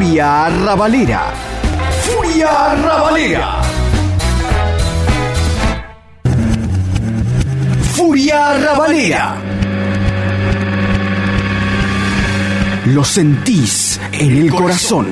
Furia Rabalera. Furia Rabalera. Furia Rabalera. Lo sentís en el corazón.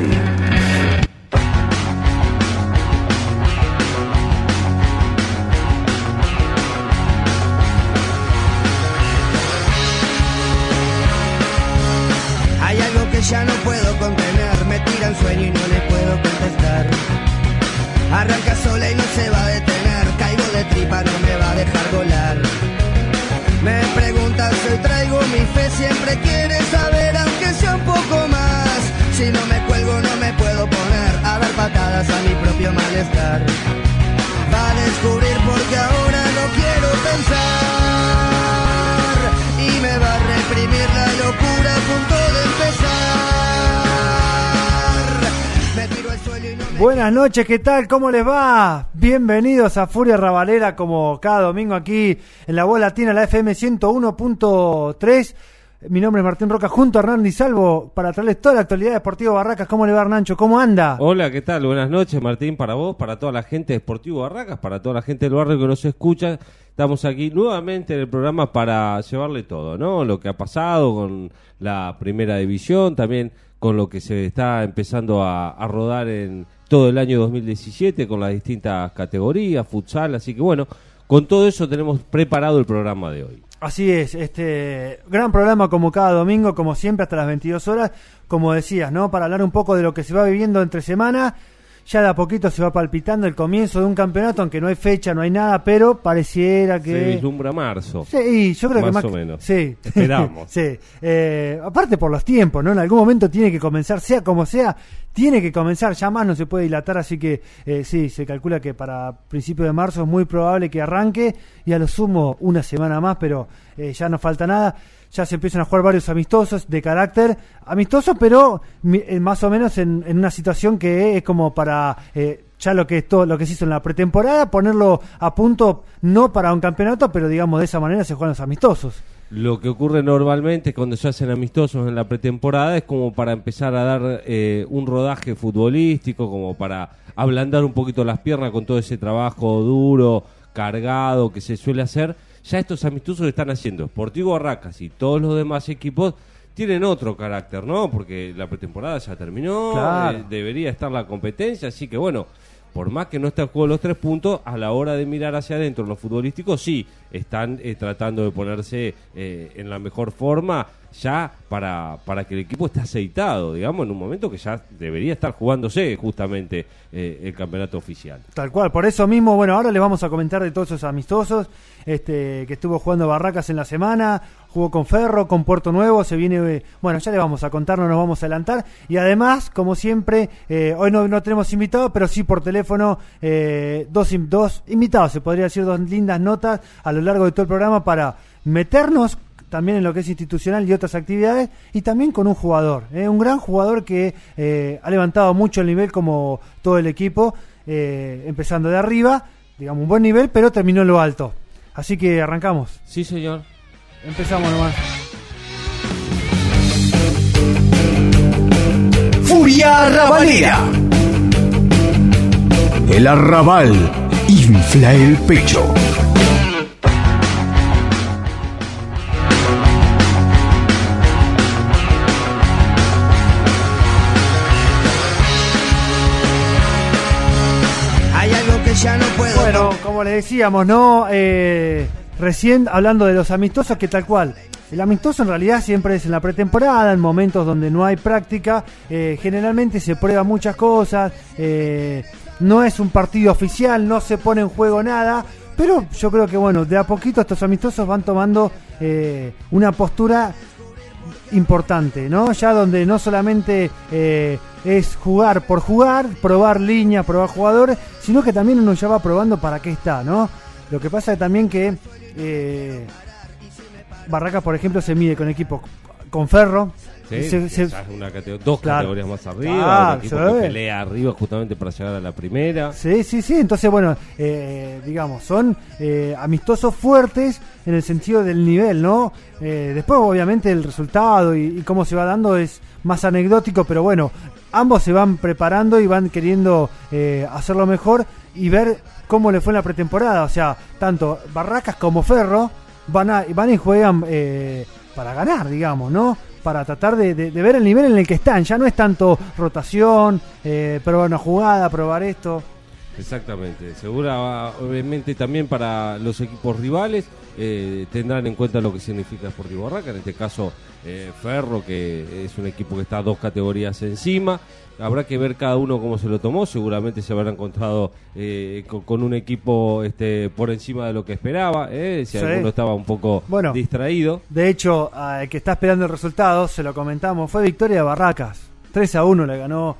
Hay algo que ya no puedo contener, me tira en sueño y no le puedo contestar. Arranca sola y no se va a detener, caigo de tripa, no me va a dejar volar. Me preguntas si hoy traigo mi fe, siempre quiere saber aunque sea un poco más. Si no me cuelgo no me puedo poner a dar patadas a mi propio malestar. Va a descubrir porque ahora no quiero pensar y me va a reprimir la locura a punto de empezar. Me tiro al suelo y no me... Buenas noches, ¿qué tal? ¿Cómo les va? Bienvenidos a Furia Rabalera, como cada domingo aquí en la Voz Latina, la FM 101.3. Mi nombre es Martín Roca, junto a Hernán Di Salvo, para traerles toda la actualidad deportiva Barracas. ¿Cómo le va, Hernancho? ¿Cómo anda? Hola, ¿qué tal? Buenas noches, Martín, para vos, para toda la gente de Sportivo Barracas, para toda la gente del barrio que nos escucha. Estamos aquí nuevamente en el programa para llevarle todo, ¿no? Lo que ha pasado con la primera división, también con lo que se está empezando a rodar en todo el año 2017, con las distintas categorías, futsal, así que bueno, con todo eso tenemos preparado el programa de hoy. Así es, gran programa como cada domingo, como siempre, hasta las 22 horas, como decías, ¿no? Para hablar un poco de lo que se va viviendo entre semana. Ya de a poquito se va palpitando el comienzo de un campeonato, aunque no hay fecha, no hay nada, pero pareciera que... Se vislumbra marzo. Sí, yo creo que más o menos. Sí. Esperamos. Sí. Aparte por los tiempos, ¿no? En algún momento tiene que comenzar, sea como sea, tiene que comenzar, ya más no se puede dilatar, así que sí, se calcula que para principios de marzo es muy probable que arranque, y a lo sumo una semana más, pero ya no falta nada. Ya se empiezan a jugar varios amistosos de carácter amistoso, pero más o menos en una situación que es como para ya lo que es todo lo que se hizo en la pretemporada, ponerlo a punto, no para un campeonato, pero digamos de esa manera se juegan los amistosos. Lo que ocurre normalmente cuando se hacen amistosos en la pretemporada es como para empezar a dar un rodaje futbolístico, como para ablandar un poquito las piernas con todo ese trabajo duro, cargado que se suele hacer. Ya estos amistosos que están haciendo Sportivo Barracas y todos los demás equipos tienen otro carácter, ¿no? Porque la pretemporada ya terminó, claro. Debería estar la competencia, así que bueno, por más que no esté en juego los 3 puntos, a la hora de mirar hacia adentro en los futbolísticos, sí, están tratando de ponerse en la mejor forma ya para que el equipo esté aceitado, digamos, en un momento que ya debería estar jugándose justamente el campeonato oficial. Tal cual, por eso mismo, bueno, ahora les vamos a comentar de todos esos amistosos que estuvo jugando Barracas en la semana, jugó con Ferro, con Puerto Nuevo, se viene, bueno, ya les vamos a contar, no nos vamos a adelantar, y además, como siempre, hoy no tenemos invitados, pero sí por teléfono, dos invitados, se podría decir, 2 lindas notas a lo largo de todo el programa para meternos también en lo que es institucional y otras actividades, y también con un jugador, un gran jugador que ha levantado mucho el nivel como todo el equipo, empezando de arriba, digamos un buen nivel, pero terminó en lo alto. Así que arrancamos. Sí, señor. Empezamos nomás. Furia Rabalera. El arrabal infla el pecho. Ya no puedo. Bueno, como les decíamos, ¿no? Recién hablando de los amistosos, que tal cual. El amistoso en realidad siempre es en la pretemporada, en momentos donde no hay práctica. Generalmente se prueban muchas cosas. No es un partido oficial, no se pone en juego nada. Pero yo creo que, bueno, de a poquito estos amistosos van tomando una postura importante, ¿no? Ya donde no solamente es jugar por jugar, probar línea, probar jugadores, sino que también uno ya va probando para qué está, ¿no? Lo que pasa es también que Barracas, por ejemplo, se mide con equipos con Ferro, Sí, Se- ya es dos Claro. categorías más arriba, Claro, un equipo se que ve. pelea arriba justamente para llegar a la primera. Sí, sí, sí. Entonces, bueno, digamos, son amistosos fuertes en el sentido del nivel, ¿no? Después, obviamente, el resultado y cómo se va dando es más anecdótico, pero bueno, ambos se van preparando y van queriendo hacerlo mejor y ver cómo le fue en la pretemporada. O sea, tanto Barracas como Ferro van y juegan para ganar, digamos, ¿no? Para tratar de ver el nivel en el que están. Ya no es tanto rotación, probar una jugada, probar esto. Exactamente, obviamente también para los equipos rivales tendrán en cuenta lo que significa Sportivo Barraca, en este caso Ferro, que es un equipo que está 2 categorías encima. Habrá que ver cada uno cómo se lo tomó, seguramente se habrá encontrado con un equipo por encima de lo que esperaba, si Sí. alguno estaba un poco Bueno. distraído. De hecho, el que está esperando el resultado, se lo comentamos, fue victoria de Barracas. 3-1 le ganó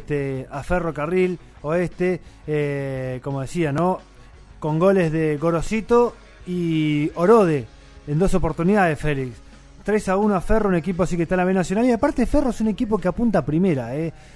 a Ferro Carril Oeste, como decía, ¿no? Con goles de Gorosito y Orode en 2 oportunidades, Félix. 3-1 a Ferro, un equipo así que está en la B Nacional. Y aparte Ferro es un equipo que apunta a primera,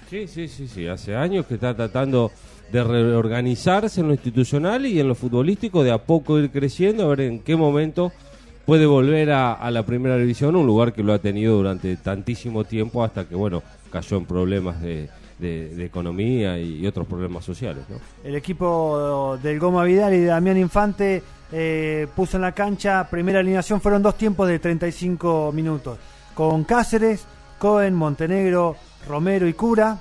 Sí, hace años que está tratando de reorganizarse en lo institucional y en lo futbolístico, de a poco ir creciendo, a ver en qué momento puede volver a la primera división, un lugar que lo ha tenido durante tantísimo tiempo hasta que, bueno, cayó en problemas de economía y otros problemas sociales, ¿no? El equipo del Goma Vidal y de Damián Infante puso en la cancha, primera alineación, fueron 2 tiempos de 35 minutos, con Cáceres, Cohen, Montenegro, Romero y Cura,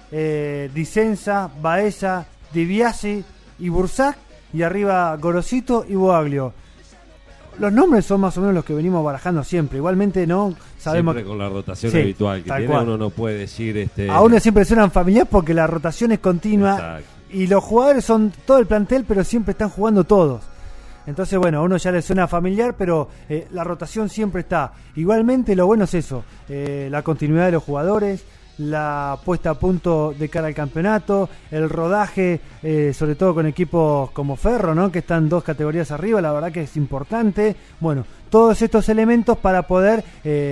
Dicenza, Baeza, Dibiasi y Bursac, y arriba Gorosito y Boaglio. Los nombres son más o menos los que venimos barajando siempre. Igualmente, ¿no? Sabemos siempre con la rotación Sí, habitual que tal tiene, cual. uno no puede decir... a uno siempre suenan familiar porque la rotación es continua. Exacto. Y los jugadores son todo el plantel, pero siempre están jugando todos. Entonces, bueno, a uno ya le suena familiar, pero la rotación siempre está. Igualmente, lo bueno es eso, la continuidad de los jugadores, la puesta a punto de cara al campeonato, el rodaje, sobre todo con equipos como Ferro, ¿no? Que están 2 categorías arriba, la verdad que es importante. Bueno, todos estos elementos para poder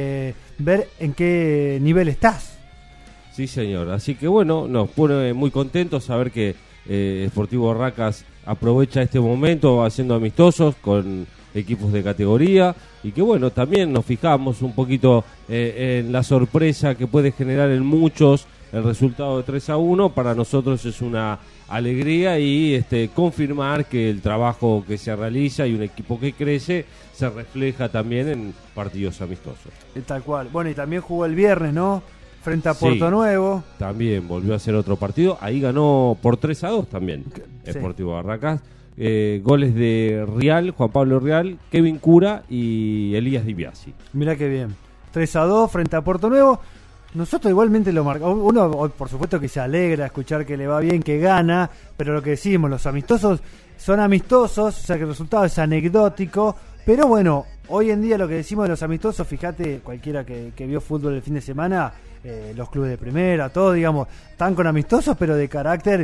ver en qué nivel estás. Sí, señor. Así que bueno, nos pone muy contentos saber que Sportivo Barracas aprovecha este momento haciendo amistosos con equipos de categoría y que bueno, también nos fijamos un poquito en la sorpresa que puede generar en muchos el resultado de 3-1. Para nosotros es una alegría y confirmar que el trabajo que se realiza y un equipo que crece se refleja también en partidos amistosos. Tal cual. Bueno, y también jugó el viernes, ¿no? Frente a Sí. Puerto Nuevo. También volvió a hacer otro partido. Ahí ganó por 3-2 también Sí. Sportivo Barracas. Goles de Rial, Juan Pablo Rial, Kevin Cura y Elías Dibiasi. Mirá qué bien. 3-2 frente a Puerto Nuevo. Nosotros igualmente lo marcamos. Uno, por supuesto, que se alegra escuchar que le va bien, que gana. Pero lo que decimos, los amistosos son amistosos. O sea que el resultado es anecdótico. Pero bueno, hoy en día lo que decimos de los amistosos, fíjate, cualquiera que vio fútbol el fin de semana, los clubes de primera, todo, digamos, están con amistosos, pero de carácter...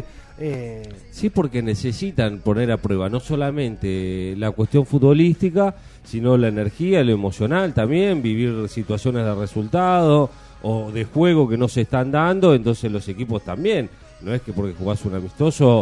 Sí, porque necesitan poner a prueba no solamente la cuestión futbolística, sino la energía, lo emocional también, vivir situaciones de resultado o de juego que no se están dando, entonces los equipos también. No es que porque jugás un amistoso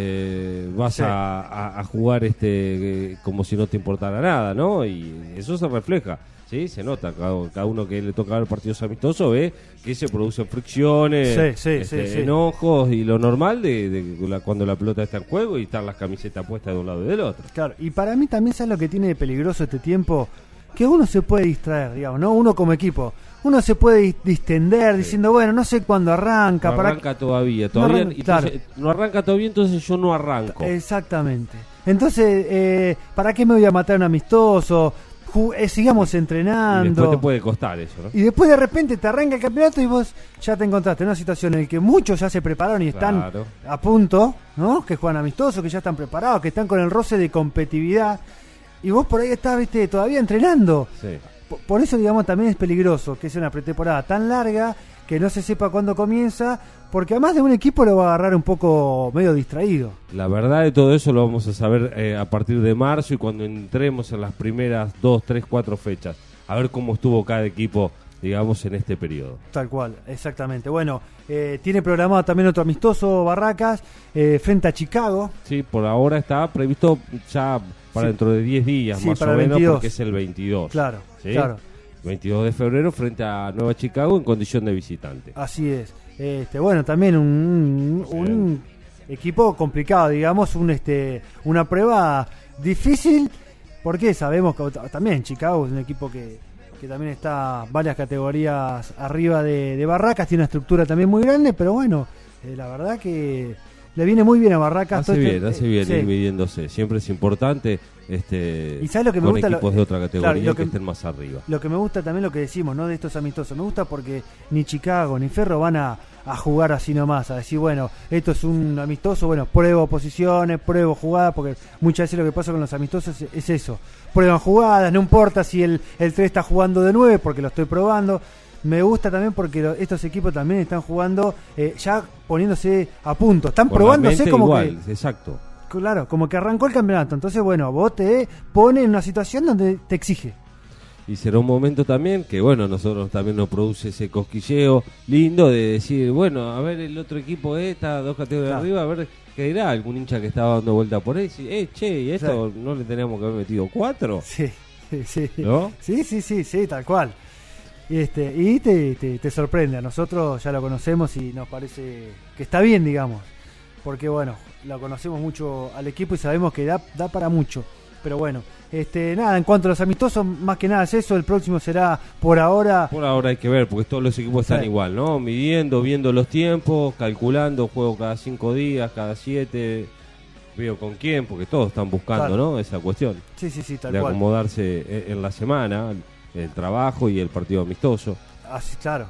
vas Sí. a jugar como si no te importara nada, ¿no? Y eso se refleja, ¿sí? Se nota, cada uno que le toca ver partidos amistosos ve que se producen fricciones, Sí, sí. enojos y lo normal cuando la pelota está en juego y están las camisetas puestas de un lado y del otro. Claro, y para mí también, ¿sabes lo que tiene de peligroso este tiempo? Que uno se puede distraer, digamos, ¿no? Uno como equipo. Uno se puede distender diciendo, bueno, no sé cuándo arranca. No arranca todavía, No arranca, entonces, no arranca todavía, entonces yo no arranco. Exactamente. Entonces, ¿para qué me voy a matar un amistoso? Sigamos Y entrenando. después te puede costar eso, ¿no? Y después de repente te arranca el campeonato y vos ya te encontraste en una situación en la que muchos ya se prepararon y están Claro. a punto, ¿no? Que juegan amistosos, que ya están preparados, que están con el roce de competitividad. Y vos por ahí estás, viste, todavía entrenando. Sí. Por eso, digamos, también es peligroso que sea una pretemporada tan larga, que no se sepa cuándo comienza, porque además de un equipo lo va a agarrar un poco medio distraído. La verdad de todo eso lo vamos a saber a partir de marzo y cuando entremos en las primeras 2, 3, 4 fechas. A ver cómo estuvo cada equipo digamos, en este periodo. Tal cual, exactamente. Bueno, tiene programado también otro amistoso Barracas frente a Chicago. Sí, por ahora está previsto ya para dentro de 10 días, Sí, más o para el menos, 22. porque es el 22. Claro, ¿sí? claro. 22 de febrero frente a Nueva Chicago en condición de visitante. Así es. Bueno, también un equipo complicado, digamos, una prueba difícil, porque sabemos que también Chicago es un equipo que también está varias categorías arriba de Barracas, tiene una estructura también muy grande, pero bueno, la verdad que le viene muy bien a Barracas. Hace bien sí. ir midiéndose. Siempre es importante ¿Y sabes lo que me con gusta? equipos de otra categoría, claro, que estén más arriba. Lo que me gusta también lo que decimos, ¿no? De estos amistosos. Me gusta porque ni Chicago ni Ferro van a jugar así nomás, a decir, bueno, esto es un amistoso, bueno, pruebo posiciones, pruebo jugadas, porque muchas veces lo que pasa con los amistosos es eso. Prueban jugadas, no importa si el 3 está jugando de 9, porque lo estoy probando. Me gusta también porque estos equipos también están jugando ya poniéndose a punto. Están probándose como igual, que... exacto. Claro, como que arrancó el campeonato. Entonces, bueno, vos te pones en una situación donde te exige. Y será un momento también que, bueno, nosotros también nos produce ese cosquilleo lindo de decir, bueno, a ver el otro equipo está 2 categorías arriba, a ver qué dirá algún hincha que estaba dando vuelta por ahí. Che, ¿y esto no le teníamos que haber metido 4? Sí. ¿No? Sí, tal cual. Y te sorprende. A nosotros ya lo conocemos y nos parece que está bien, digamos. Porque, bueno, lo conocemos mucho al equipo y sabemos que da para mucho. Pero bueno, nada, en cuanto a los amistosos, más que nada es eso. El próximo será por ahora. Por ahora hay que ver, porque todos los equipos están igual, ¿no? Midiendo, viendo los tiempos, calculando, juego cada 5 días, cada 7. Veo con quién, porque todos están buscando, claro, ¿no? Esa cuestión. Sí, tal de cual. acomodarse en la semana, el trabajo y el partido amistoso. Así, claro.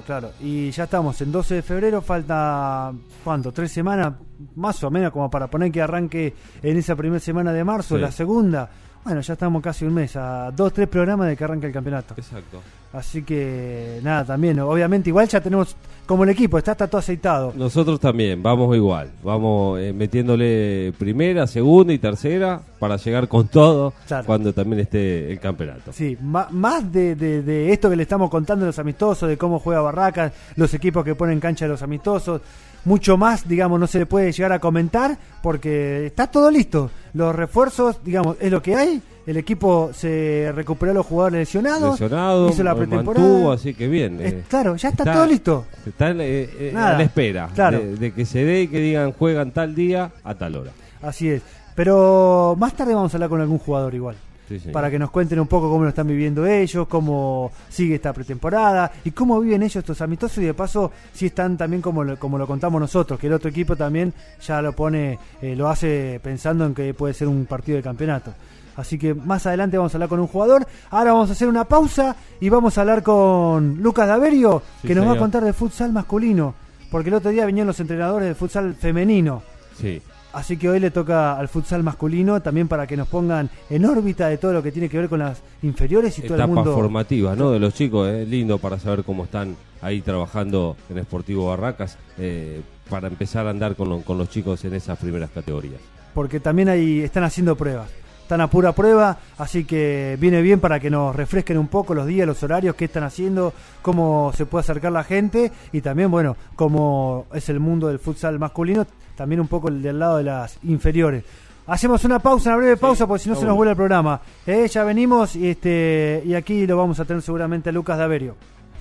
Y ya estamos en 12 de febrero, falta, ¿cuánto? 3 semanas, más o menos, como para poner que arranque en esa primera semana de marzo, sí, la segunda. Bueno, ya estamos casi un mes, a 2-3 programas de que arranque el campeonato. Exacto. Así que, nada, también, obviamente, igual ya tenemos, como el equipo, está todo aceitado. Nosotros también, vamos igual, vamos metiéndole primera, segunda y tercera para llegar con todo, claro, cuando también esté el campeonato. Sí, más de esto que le estamos contando de los amistosos, de cómo juega Barracas, los equipos que ponen en cancha de los amistosos, mucho más, digamos, no se le puede llegar a comentar porque está todo listo. Los refuerzos, digamos, es lo que hay. El equipo se recuperó a los jugadores lesionados, hizo la pretemporada, mantuvo, así que bien. Claro, ya está todo listo. Está a la espera, claro, de que se dé y que digan juegan tal día a tal hora. Así es. Pero más tarde vamos a hablar con algún jugador igual. Sí, para que nos cuenten un poco cómo lo están viviendo ellos, cómo sigue esta pretemporada y cómo viven ellos estos amistosos, y de paso si están también como lo contamos nosotros, que el otro equipo también ya lo hace pensando en que puede ser un partido de campeonato. Así que más adelante vamos a hablar con un jugador. Ahora vamos a hacer una pausa y vamos a hablar con Lucas Daverio, que nos va a contar de futsal masculino, porque el otro día venían los entrenadores de futsal femenino. Sí. Así que hoy le toca al futsal masculino también para que nos pongan en órbita de todo lo que tiene que ver con las inferiores y todo el mundo. Etapas formativas, ¿no? De los chicos, lindo para saber cómo están ahí trabajando en Sportivo Barracas, para empezar a andar con los chicos en esas primeras categorías. Porque también ahí están haciendo pruebas. Están a pura prueba, así que viene bien para que nos refresquen un poco los días, los horarios, qué están haciendo, cómo se puede acercar la gente y también, bueno, cómo es el mundo del futsal masculino, también un poco el del lado de las inferiores. Hacemos una pausa, una breve pausa, porque si no se nos vuelve el programa. Ya venimos y aquí lo vamos a tener seguramente a Lucas Daverio.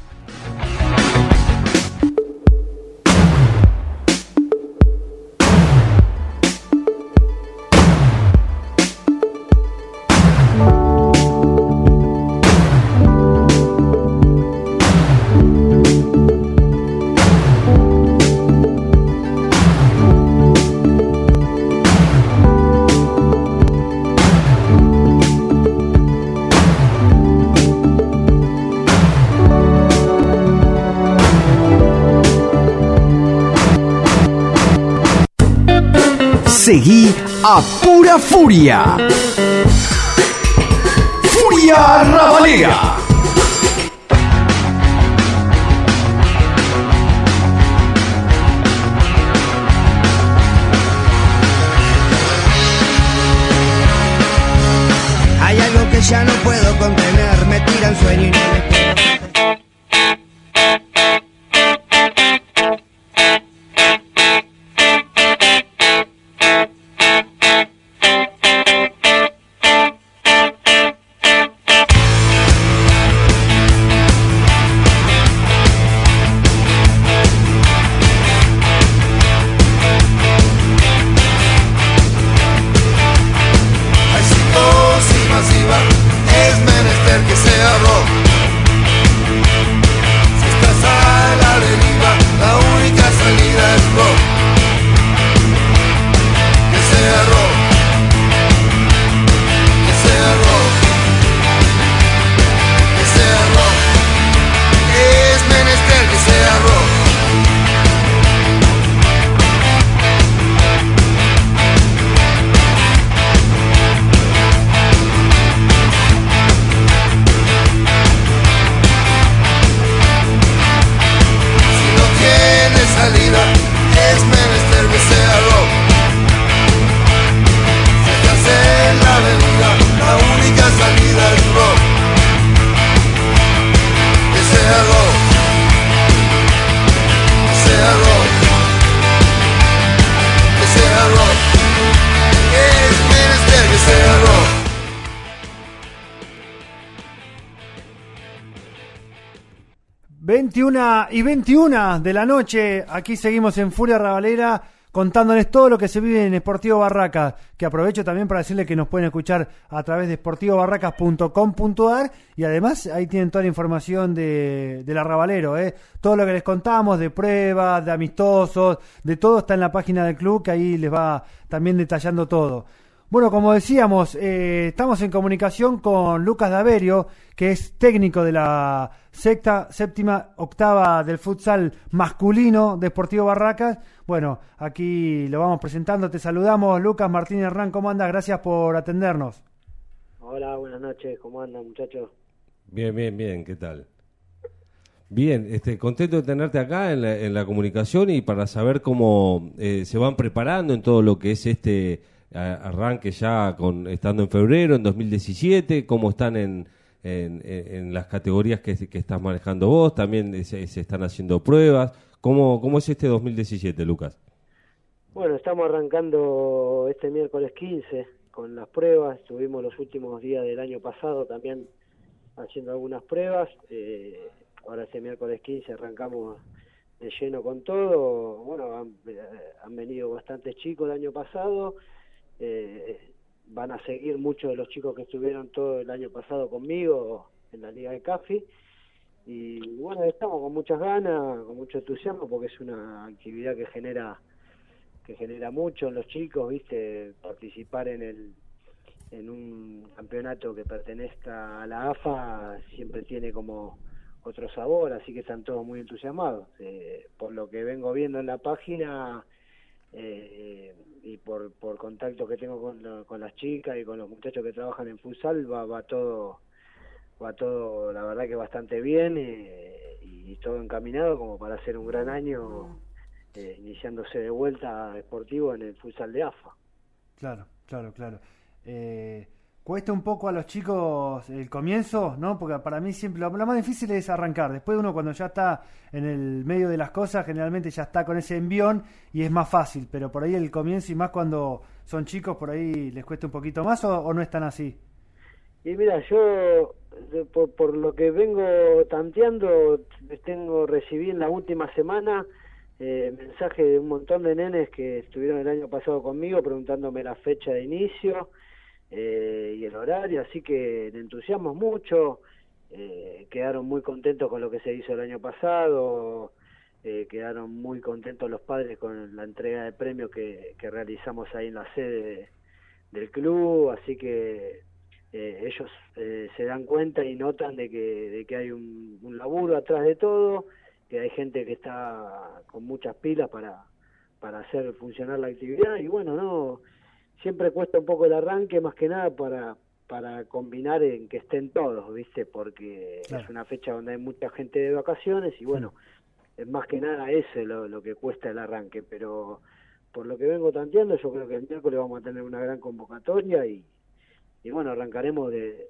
Seguí a Pura Furia. Furia Rabalera. Hay algo que ya no puedo contener, me tiran sueño y no me puedo contestar. 21:21 de la noche, aquí seguimos en Furia Rabalera contándoles todo lo que se vive en Sportivo Barracas, que aprovecho también para decirles que nos pueden escuchar a través de sportivobarracas.com.ar y además ahí tienen toda la información del Arrabalero, todo lo que les contamos de pruebas, de amistosos, de todo está en la página del club, que ahí les va también detallando todo. Bueno, como decíamos, estamos en comunicación con Lucas Daverio, que es técnico de la séptima octava del futsal masculino de Sportivo Barracas. Bueno, aquí lo vamos presentando, te saludamos, Lucas Martínez Herrán, ¿cómo andas? Gracias por atendernos. Hola, buenas noches, ¿cómo andan, muchachos? Bien, ¿qué tal? Bien, contento de tenerte acá en la comunicación y para saber cómo se van preparando en todo lo que es arranque ya estando en febrero, en 2017, cómo están en las categorías que estás manejando vos, también se están haciendo pruebas. ¿Cómo es 2017, Lucas? Bueno, estamos arrancando este miércoles 15 con las pruebas, estuvimos los últimos días del año pasado también haciendo algunas pruebas, ahora este miércoles 15 arrancamos de lleno con todo. Bueno, han venido bastantes chicos el año pasado, van a seguir muchos de los chicos que estuvieron todo el año pasado conmigo en la Liga de CAFI y bueno, estamos con muchas ganas, con mucho entusiasmo porque es una actividad que genera mucho en los chicos, viste, participar en un campeonato que pertenezca a la AFA siempre tiene como otro sabor, así que están todos muy entusiasmados. Por lo que vengo viendo en la página y por contacto que tengo con las chicas y con los muchachos que trabajan en futsal, va todo la verdad que bastante bien y todo encaminado como para hacer un gran año iniciándose de vuelta deportivo en el futsal de AFA. Claro. Cuesta un poco a los chicos el comienzo, ¿no? Porque para mí siempre lo más difícil es arrancar. Después uno cuando ya está en el medio de las cosas, generalmente ya está con ese envión y es más fácil. Pero por ahí el comienzo y más cuando son chicos, por ahí les cuesta un poquito más o no es tan así. Y mira, yo por lo que vengo tanteando, recibí en la última semana mensaje de un montón de nenes que estuvieron el año pasado conmigo preguntándome la fecha de inicio y el horario, así que le entusiasmamos mucho, quedaron muy contentos con lo que se hizo el año pasado, quedaron muy contentos los padres con la entrega de premios que realizamos ahí en la sede del club, así que ellos se dan cuenta y notan de que hay un laburo atrás de todo, que hay gente que está con muchas pilas para hacer funcionar la actividad y bueno, no siempre cuesta un poco el arranque, más que nada para combinar en que estén todos, ¿viste? Porque claro, es una fecha donde hay mucha gente de vacaciones y bueno, es más que nada ese lo que cuesta el arranque, pero por lo que vengo tanteando yo creo que el miércoles vamos a tener una gran convocatoria y bueno, arrancaremos de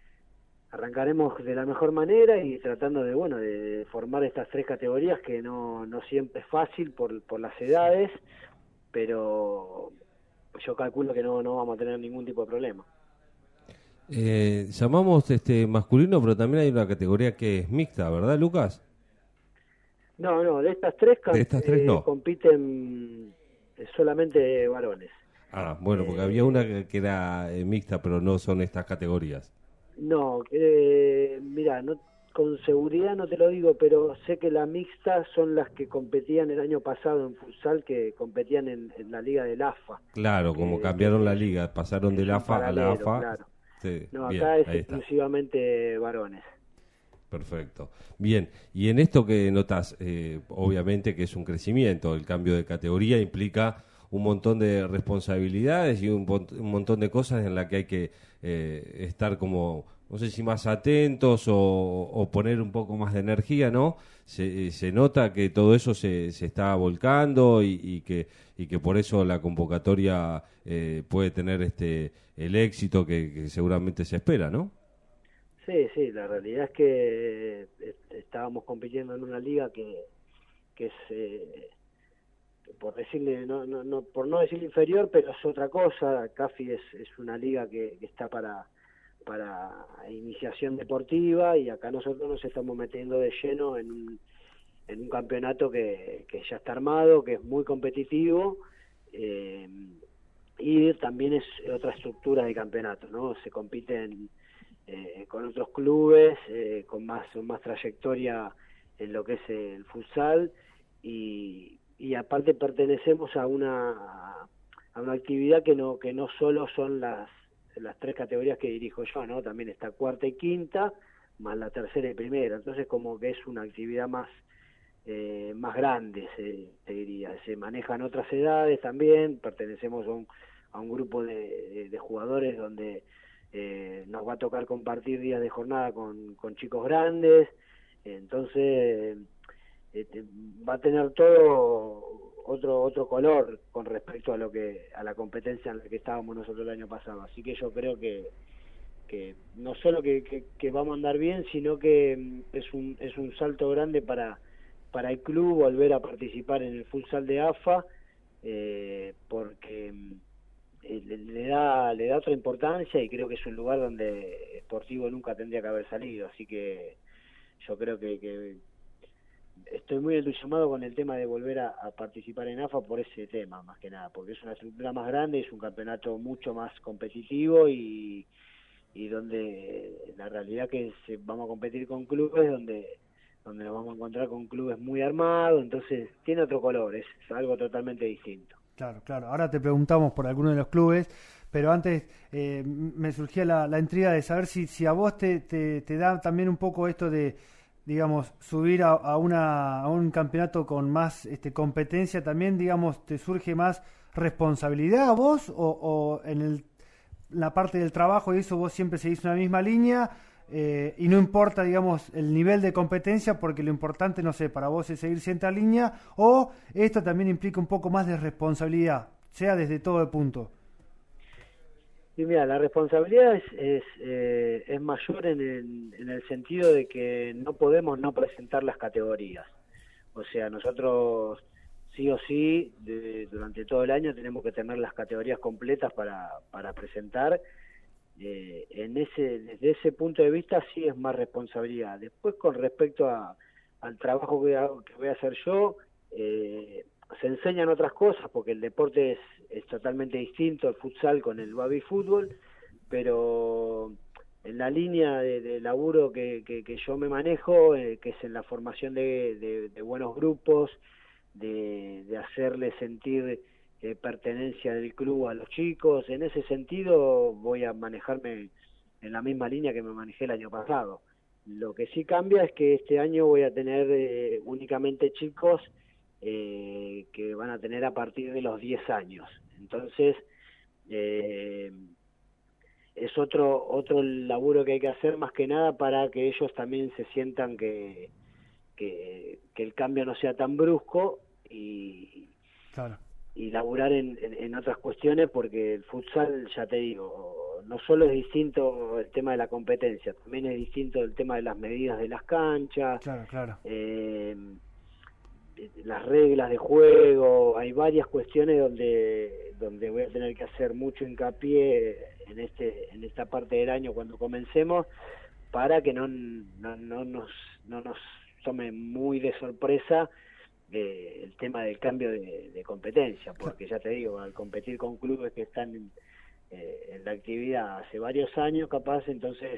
la mejor manera y tratando de formar estas tres categorías que no siempre es fácil por las edades, pero yo calculo que no vamos a tener ningún tipo de problema. Llamamos masculino, pero también hay una categoría que es mixta, ¿verdad, Lucas? No, de estas tres no compiten solamente varones. Ah, bueno, porque había una que era mixta, pero no son estas categorías. No, mira, con seguridad no te lo digo, pero sé que las mixtas son las que competían el año pasado en futsal, que competían en la liga del AFA. Claro, como cambiaron la liga, pasaron del AFA a la AFA. Claro. Sí, no, bien, acá es exclusivamente varones. Perfecto. Bien, y en esto que notas, obviamente que es un crecimiento, el cambio de categoría implica un montón de responsabilidades y un montón de cosas en las que hay que estar como, no sé si más atentos o poner un poco más de energía, ¿no? Se nota que todo eso se está volcando y que por eso la convocatoria puede tener el éxito que seguramente se espera, ¿no? Sí, la realidad es que estábamos compitiendo en una liga que es por decirle por no decir inferior, pero es otra cosa. CAFI es una liga que está para para iniciación deportiva, y acá nosotros nos estamos metiendo de lleno en un campeonato que ya está armado, que es muy competitivo, y también es otra estructura de campeonato, ¿no? Se compiten con otros clubes con más trayectoria en lo que es el futsal, y aparte pertenecemos a una actividad que no solo son las 3 categorías que dirijo yo, ¿no? También está cuarta y quinta, más la tercera y primera. Entonces como que es una actividad más grande, te diría. Se manejan otras edades también, pertenecemos a un grupo de jugadores donde nos va a tocar compartir días de jornada con chicos grandes, entonces va a tener todo otro color con respecto a la competencia en la que estábamos nosotros el año pasado. Así que yo creo que no solo que vamos a andar bien, sino que es un salto grande para el club volver a participar en el futsal de AFA, porque le da otra importancia, y creo que es un lugar donde Sportivo nunca tendría que haber salido. Así que yo creo que estoy muy entusiasmado con el tema de volver a participar en AFA por ese tema, más que nada, porque es una estructura más grande, es un campeonato mucho más competitivo, y donde la realidad que vamos a competir con clubes donde nos vamos a encontrar con clubes muy armados, entonces tiene otro color, es algo totalmente distinto. Claro, claro. Ahora te preguntamos por alguno de los clubes, pero antes me surgía la intriga de saber si a vos te da también un poco esto de, digamos, subir a un campeonato con más competencia, también, digamos, te surge más responsabilidad a vos, o en la parte del trabajo y eso vos siempre seguís una misma línea, y no importa, digamos, el nivel de competencia, porque lo importante, no sé, para vos es seguir cierta línea, o esto también implica un poco más de responsabilidad, sea desde todo el punto? Y mira, la responsabilidad es mayor en el sentido de que no podemos no presentar las categorías. O sea, nosotros sí o sí durante todo el año tenemos que tener las categorías completas para presentar. Desde ese punto de vista sí es más responsabilidad. Después, con respecto al trabajo que voy a hacer yo, se enseñan otras cosas, porque el deporte es totalmente distinto, el futsal con el baby fútbol, pero en la línea de laburo que yo me manejo, que es en la formación de buenos grupos, de hacerles sentir pertenencia del club a los chicos, en ese sentido voy a manejarme en la misma línea que me manejé el año pasado. Lo que sí cambia es que este año voy a tener únicamente chicos que van a tener a partir de los 10 años. Entonces es otro laburo que hay que hacer, más que nada para que ellos también se sientan que el cambio no sea tan brusco, Claro. Y laburar en otras cuestiones, porque el futsal, ya te digo, no solo es distinto el tema de la competencia, también es distinto el tema de las medidas de las canchas, Claro. Las reglas de juego. Hay varias cuestiones donde voy a tener que hacer mucho hincapié en esta parte del año cuando comencemos, para que no nos tome muy de sorpresa el tema del cambio de competencia, porque ya te digo, al competir con clubes que están en la actividad hace varios años capaz, entonces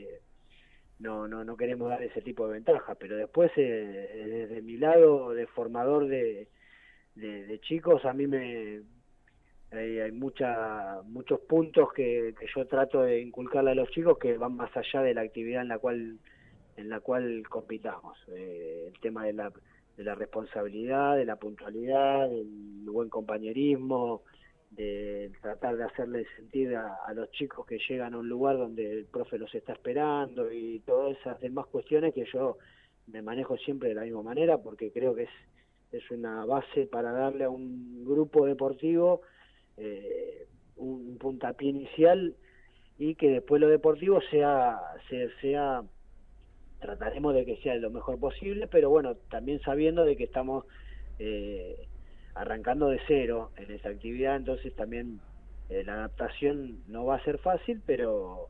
no queremos dar ese tipo de ventaja. Pero después desde mi lado de formador de chicos, a mí hay muchos puntos que yo trato de inculcarle a los chicos, que van más allá de la actividad en la cual compitamos. El tema de la responsabilidad, de la puntualidad, del buen compañerismo, de tratar de hacerles sentir a los chicos que llegan a un lugar donde el profe los está esperando, y todas esas demás cuestiones que yo me manejo siempre de la misma manera, porque creo que es una base para darle a un grupo deportivo un puntapié inicial, y que después lo deportivo sea trataremos de que sea lo mejor posible, pero bueno, también sabiendo de que estamos arrancando de cero en esta actividad, entonces también la adaptación no va a ser fácil, pero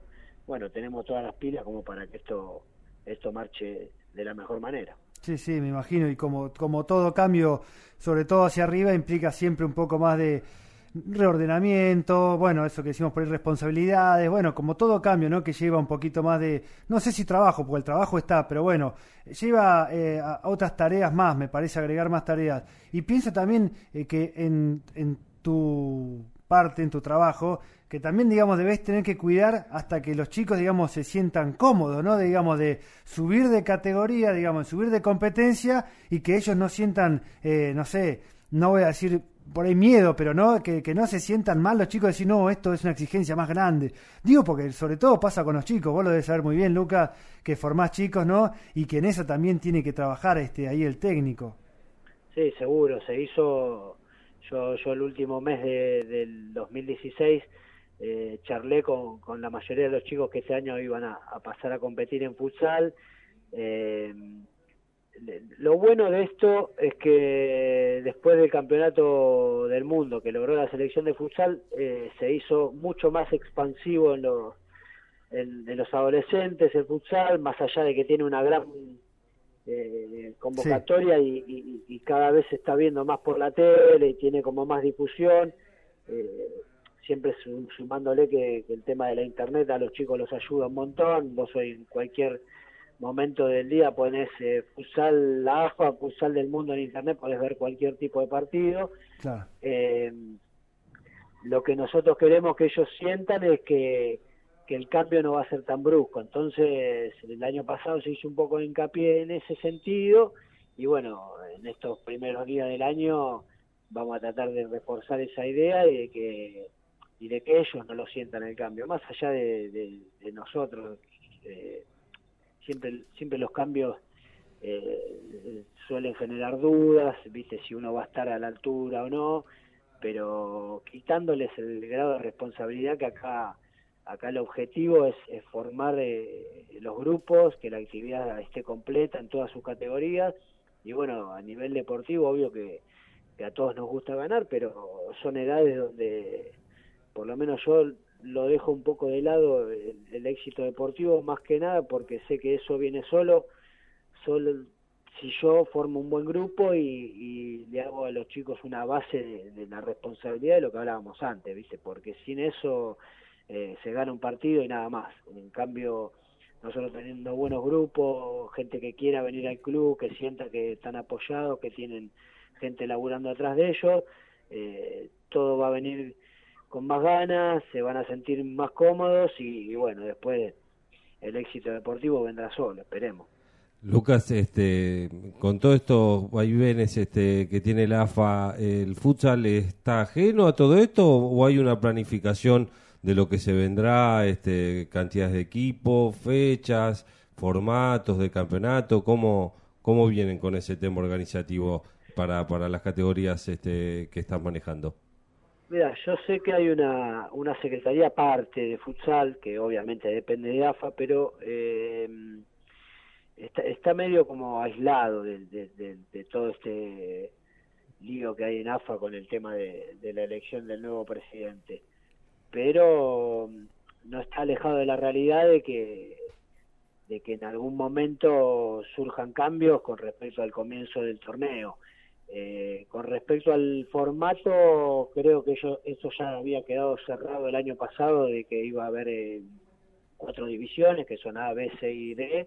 bueno, tenemos todas las pilas como para que esto marche de la mejor manera. Sí, sí, me imagino, y como todo cambio, sobre todo hacia arriba, implica siempre un poco más de reordenamiento, bueno, eso que decimos por ahí, responsabilidades, bueno, como todo cambio, ¿no? Que lleva un poquito más de, no sé si trabajo, porque el trabajo está, pero bueno, lleva a otras tareas más, me parece, agregar más tareas. Y pienso también que en tu parte, en tu trabajo, que también, digamos, debes tener que cuidar hasta que los chicos, digamos, se sientan cómodos, ¿no? Digamos, de subir de categoría, digamos, subir de competencia y que ellos no sientan, no sé, no voy a decir por ahí miedo, pero no que no se sientan mal los chicos, decir, no, esto es una exigencia más grande. Digo, porque sobre todo pasa con los chicos, vos lo debes saber muy bien, Luca, que formás chicos, ¿no? Y que en eso también tiene que trabajar ahí el técnico. Sí, seguro, se hizo, yo el último mes del 2016 charlé con la mayoría de los chicos que este año iban a pasar a competir en futsal. Lo bueno de esto es que después del campeonato del mundo que logró la selección de futsal, se hizo mucho más expansivo en los adolescentes el futsal, más allá de que tiene una gran convocatoria, sí. y cada vez se está viendo más por la tele y tiene como más difusión, siempre sumándole que el tema de la internet a los chicos los ayuda un montón. Vos hoy en cualquier momento del día ponés futsal la AFA, futsal del mundo en internet, podés ver cualquier tipo de partido. Claro. Lo que nosotros queremos que ellos sientan es que el cambio no va a ser tan brusco. Entonces, el año pasado se hizo un poco de hincapié en ese sentido, y bueno, en estos primeros días del año vamos a tratar de reforzar esa idea y de que ellos no lo sientan el cambio, más allá de nosotros. Siempre los cambios suelen generar dudas, viste, si uno va a estar a la altura o no, pero quitándoles el grado de responsabilidad, que acá el objetivo es formar los grupos, que la actividad esté completa en todas sus categorías, y bueno, a nivel deportivo, obvio que a todos nos gusta ganar, pero son edades donde, por lo menos yo lo dejo un poco de lado el éxito deportivo, más que nada porque sé que eso viene solo si yo formo un buen grupo y le hago a los chicos una base de la responsabilidad de lo que hablábamos antes, ¿viste? Porque sin eso se gana un partido y nada más. En cambio, nosotros teniendo buenos grupos, gente que quiera venir al club, que sienta que están apoyados, que tienen gente laburando atrás de ellos, todo va a venir con más ganas, se van a sentir más cómodos y bueno, después el éxito deportivo vendrá solo, esperemos. Lucas, con todos estos vaivenes que tiene la AFA, ¿el futsal está ajeno a todo esto o hay una planificación de lo que se vendrá, cantidades de equipos, fechas, formatos de campeonato? ¿Cómo vienen con ese tema organizativo para las categorías que están manejando? Mira, yo sé que hay una secretaría aparte de futsal, que obviamente depende de AFA, pero está medio como aislado de todo este lío que hay en AFA con el tema de la elección del nuevo presidente. Pero no está alejado de la realidad de que en algún momento surjan cambios con respecto al comienzo del torneo. Con respecto al formato, creo que eso ya había quedado cerrado el año pasado, de que iba a haber 4 divisiones, que son A, B, C y D.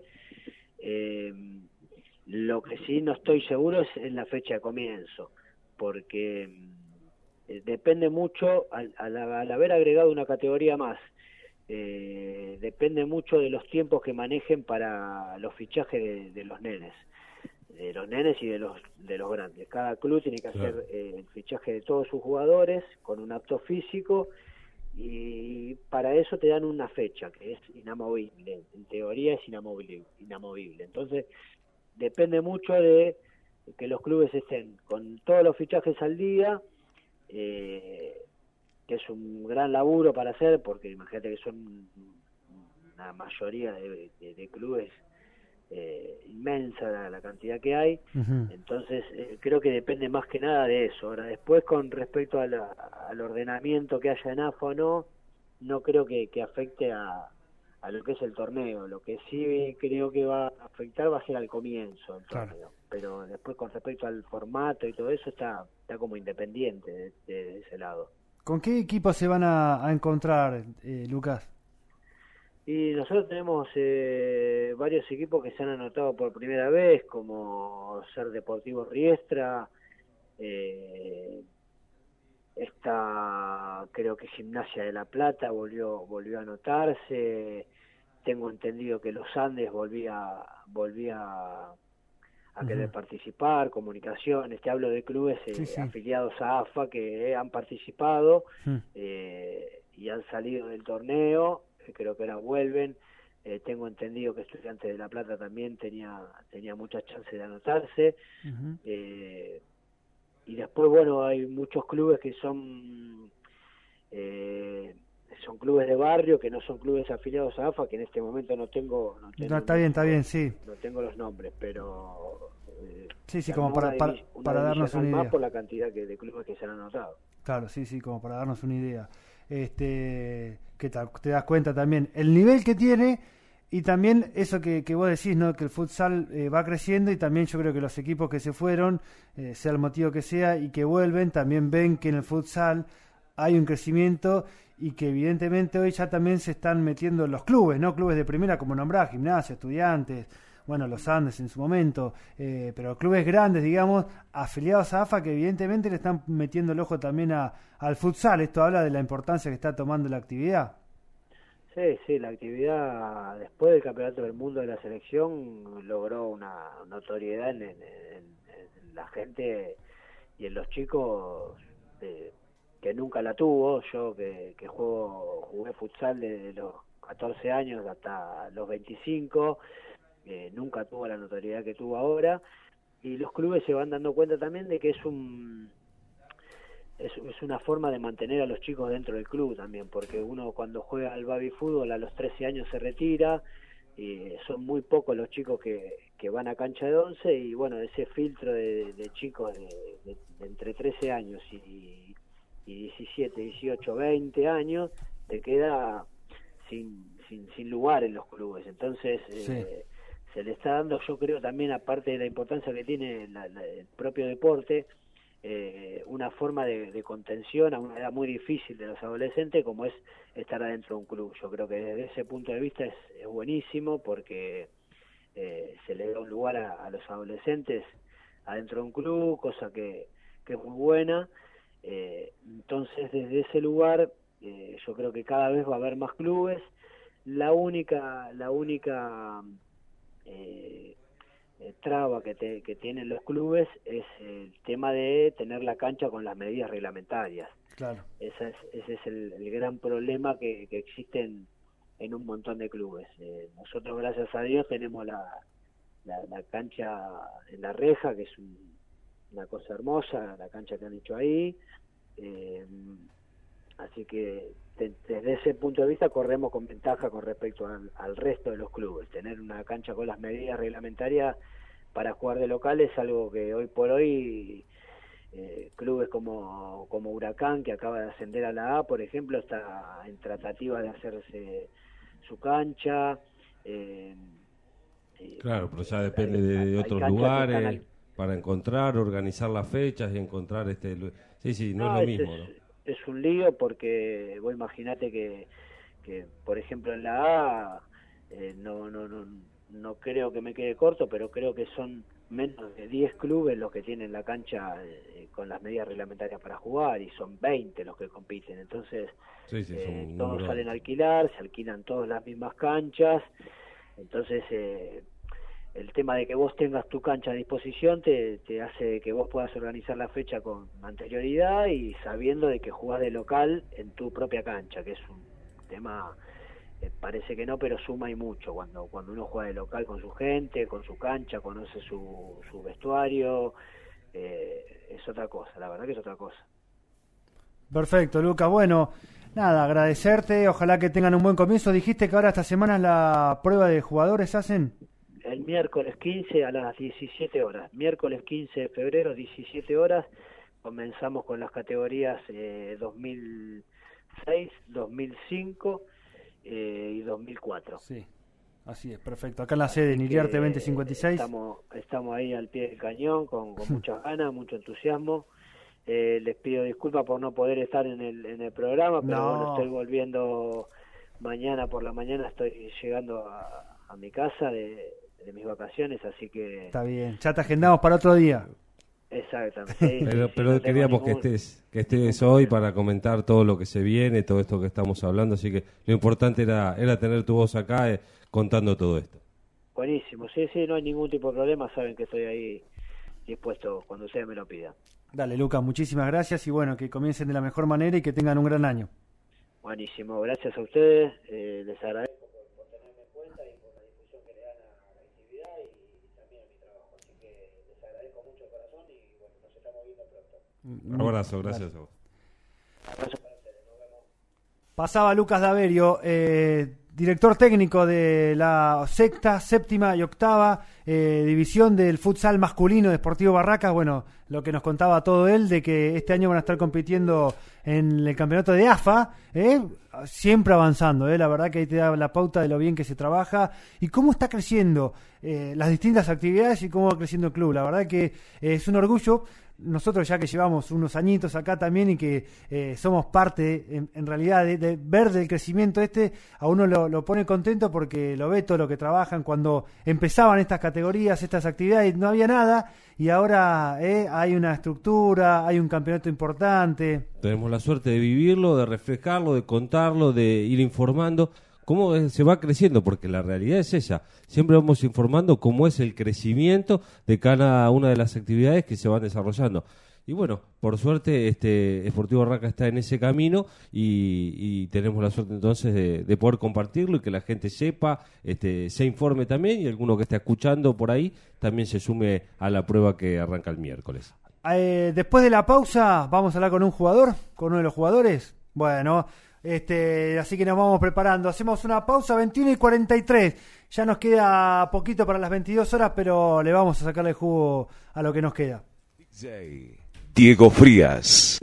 Lo que sí no estoy seguro es en la fecha de comienzo, porque depende mucho, al haber agregado una categoría más, depende mucho de los tiempos que manejen para los fichajes de los nenes y de los grandes. Cada club tiene que hacer el fichaje de todos sus jugadores con un apto físico, y para eso te dan una fecha que es inamovible, en teoría es inamovible. Entonces depende mucho de que los clubes estén con todos los fichajes al día, que es un gran laburo para hacer, porque imagínate que son una mayoría de clubes inmensa la cantidad que hay. Uh-huh. Entonces creo que depende más que nada de eso. Ahora después, con respecto al ordenamiento que haya en AFA o no creo que afecte a a lo que es el torneo. Lo que sí creo que va a afectar va a ser al comienzo del Claro. torneo, pero después con respecto al formato y todo eso está como independiente de ese lado. ¿Con qué equipos se van a encontrar, Lucas? Y nosotros tenemos varios equipos que se han anotado por primera vez, como Ser Deportivo Riestra, creo que Gimnasia de La Plata volvió a anotarse. Tengo entendido que Los Andes volvía a querer participar. Comunicaciones, te hablo de clubes Sí. afiliados a AFA que han participado Mm. y han salido del torneo. Creo que ahora vuelven. Tengo entendido que Estudiantes de La Plata también tenía muchas chances de anotarse. Ujú. Y después, bueno, hay muchos clubes que son clubes de barrio, que no son clubes afiliados a AFA, que en este momento no tengo No, está bien, sí. no tengo los nombres, pero Sí, se como armó para una darnos división una más idea. por la cantidad de clubes que se han anotado. Claro, sí, como para darnos una idea. Que te das cuenta también el nivel que tiene y también eso que vos decís, ¿no? Que el futsal va creciendo y también yo creo que los equipos que se fueron, sea el motivo que sea, y que vuelven, también ven que en el futsal hay un crecimiento y que evidentemente hoy ya también se están metiendo en los clubes, ¿no? Clubes de primera, como nombrás, Gimnasia, Estudiantes, bueno, los Andes en su momento, pero clubes grandes, digamos, afiliados a AFA, que evidentemente le están metiendo el ojo también al futsal. Esto habla de la importancia que está tomando la actividad. Sí, la actividad después del Campeonato del Mundo de la selección logró una notoriedad en la gente y en los chicos que nunca la tuvo. Yo que jugué futsal desde los 14 años hasta los 25, nunca tuvo la notoriedad que tuvo ahora, y los clubes se van dando cuenta también de que es una forma de mantener a los chicos dentro del club también, porque uno cuando juega al baby fútbol a los 13 años se retira, y son muy pocos los chicos que van a cancha de 11, y bueno, ese filtro de chicos de entre 13 años y 17, 18, 20 años, te queda sin lugar en los clubes. Entonces Sí. se le está dando, yo creo también, aparte de la importancia que tiene el propio deporte, una forma de contención a una edad muy difícil de los adolescentes, como es estar adentro de un club. Yo creo que desde ese punto de vista es buenísimo, porque se le da un lugar a los adolescentes adentro de un club, cosa que es muy buena. Entonces, desde ese lugar, yo creo que cada vez va a haber más clubes. La única traba que tienen los clubes es el tema de tener la cancha con las medidas reglamentarias. Claro. Ese es el gran problema que existe en un montón de clubes. Nosotros, gracias a Dios, tenemos la cancha en la reja, que es una cosa hermosa, la cancha que han hecho ahí. Así que desde ese punto de vista corremos con ventaja con respecto al resto de los clubes. Tener una cancha con las medidas reglamentarias para jugar de local es algo que hoy por hoy clubes como Huracán, que acaba de ascender a la A, por ejemplo, está en tratativa de hacerse su cancha. Claro, pero ya depende de otros lugares para encontrar, organizar las fechas y encontrar Sí, no es lo mismo, ¿no? Es un lío, porque vos imaginate que por ejemplo en la A no creo que me quede corto, pero creo que son menos de 10 clubes los que tienen la cancha con las medidas reglamentarias para jugar, y son 20 los que compiten. Entonces son todos salen a alquilar, se alquilan todas las mismas canchas. Entonces el tema de que vos tengas tu cancha a disposición te hace que vos puedas organizar la fecha con anterioridad y sabiendo de que jugás de local en tu propia cancha, que es un tema, parece que no, pero suma y mucho cuando uno juega de local con su gente, con su cancha, conoce su vestuario. Es otra cosa, la verdad que es otra cosa. Perfecto, Lucas. Bueno, nada, agradecerte, ojalá que tengan un buen comienzo. Dijiste que ahora esta semana la prueba de jugadores hacen... El miércoles 15 a las 17 horas. Miércoles 15 de febrero, 17 horas. Comenzamos con las categorías 2006, 2005 y 2004. Sí, así es, perfecto. Acá en la sede, en Iriarte 2056. Estamos ahí al pie del cañón, con muchas ganas, mucho entusiasmo. Les pido disculpas por no poder estar en el programa, pero bueno, estoy volviendo mañana por la mañana, estoy llegando a mi casa de mis vacaciones, así que... Está bien, ya te agendamos para otro día. Exactamente. Pero no queríamos que estés hoy para comentar todo lo que se viene, todo esto que estamos hablando, así que lo importante era tener tu voz acá contando todo esto. Buenísimo, sí, no hay ningún tipo de problema, saben que estoy ahí dispuesto cuando ustedes me lo pidan. Dale, Lucas, muchísimas gracias y bueno, que comiencen de la mejor manera y que tengan un gran año. Buenísimo, gracias a ustedes, les agradezco por tenerme en cuenta y por la difusión que le dan a la actividad y también a mi trabajo, así que les agradezco mucho de corazón y bueno, nos estamos viendo pronto. Un abrazo, gracias a vos. Abrazo para ustedes, nos vemos. Pasaba Lucas Daverio, director técnico de la séptima y octava división del futsal masculino de Sportivo Barracas. Bueno, lo que nos contaba todo él de que este año van a estar compitiendo en el campeonato de AFA, siempre avanzando, la verdad que ahí te da la pauta de lo bien que se trabaja y cómo está creciendo las distintas actividades y cómo va creciendo el club. La verdad que es un orgullo. Nosotros ya que llevamos unos añitos acá también y que somos parte en realidad de ver del crecimiento a uno lo pone contento porque lo ve todo lo que trabajan. Cuando empezaban estas categorías, estas actividades, no había nada y ahora hay una estructura, hay un campeonato importante. Tenemos la suerte de vivirlo, de refrescarlo, de contarlo, de ir informando cómo se va creciendo, porque la realidad es esa. Siempre vamos informando cómo es el crecimiento de cada una de las actividades que se van desarrollando. Y bueno, por suerte Sportivo Barracas está en ese camino y tenemos la suerte entonces de poder compartirlo y que la gente sepa, se informe también y alguno que esté escuchando por ahí también se sume a la prueba que arranca el miércoles. Después de la pausa vamos a hablar con uno de los jugadores. Bueno, así que nos vamos preparando. Hacemos una pausa, 21:43. Ya nos queda poquito para las 22 horas, pero le vamos a sacarle jugo a lo que nos queda. Diego Frías.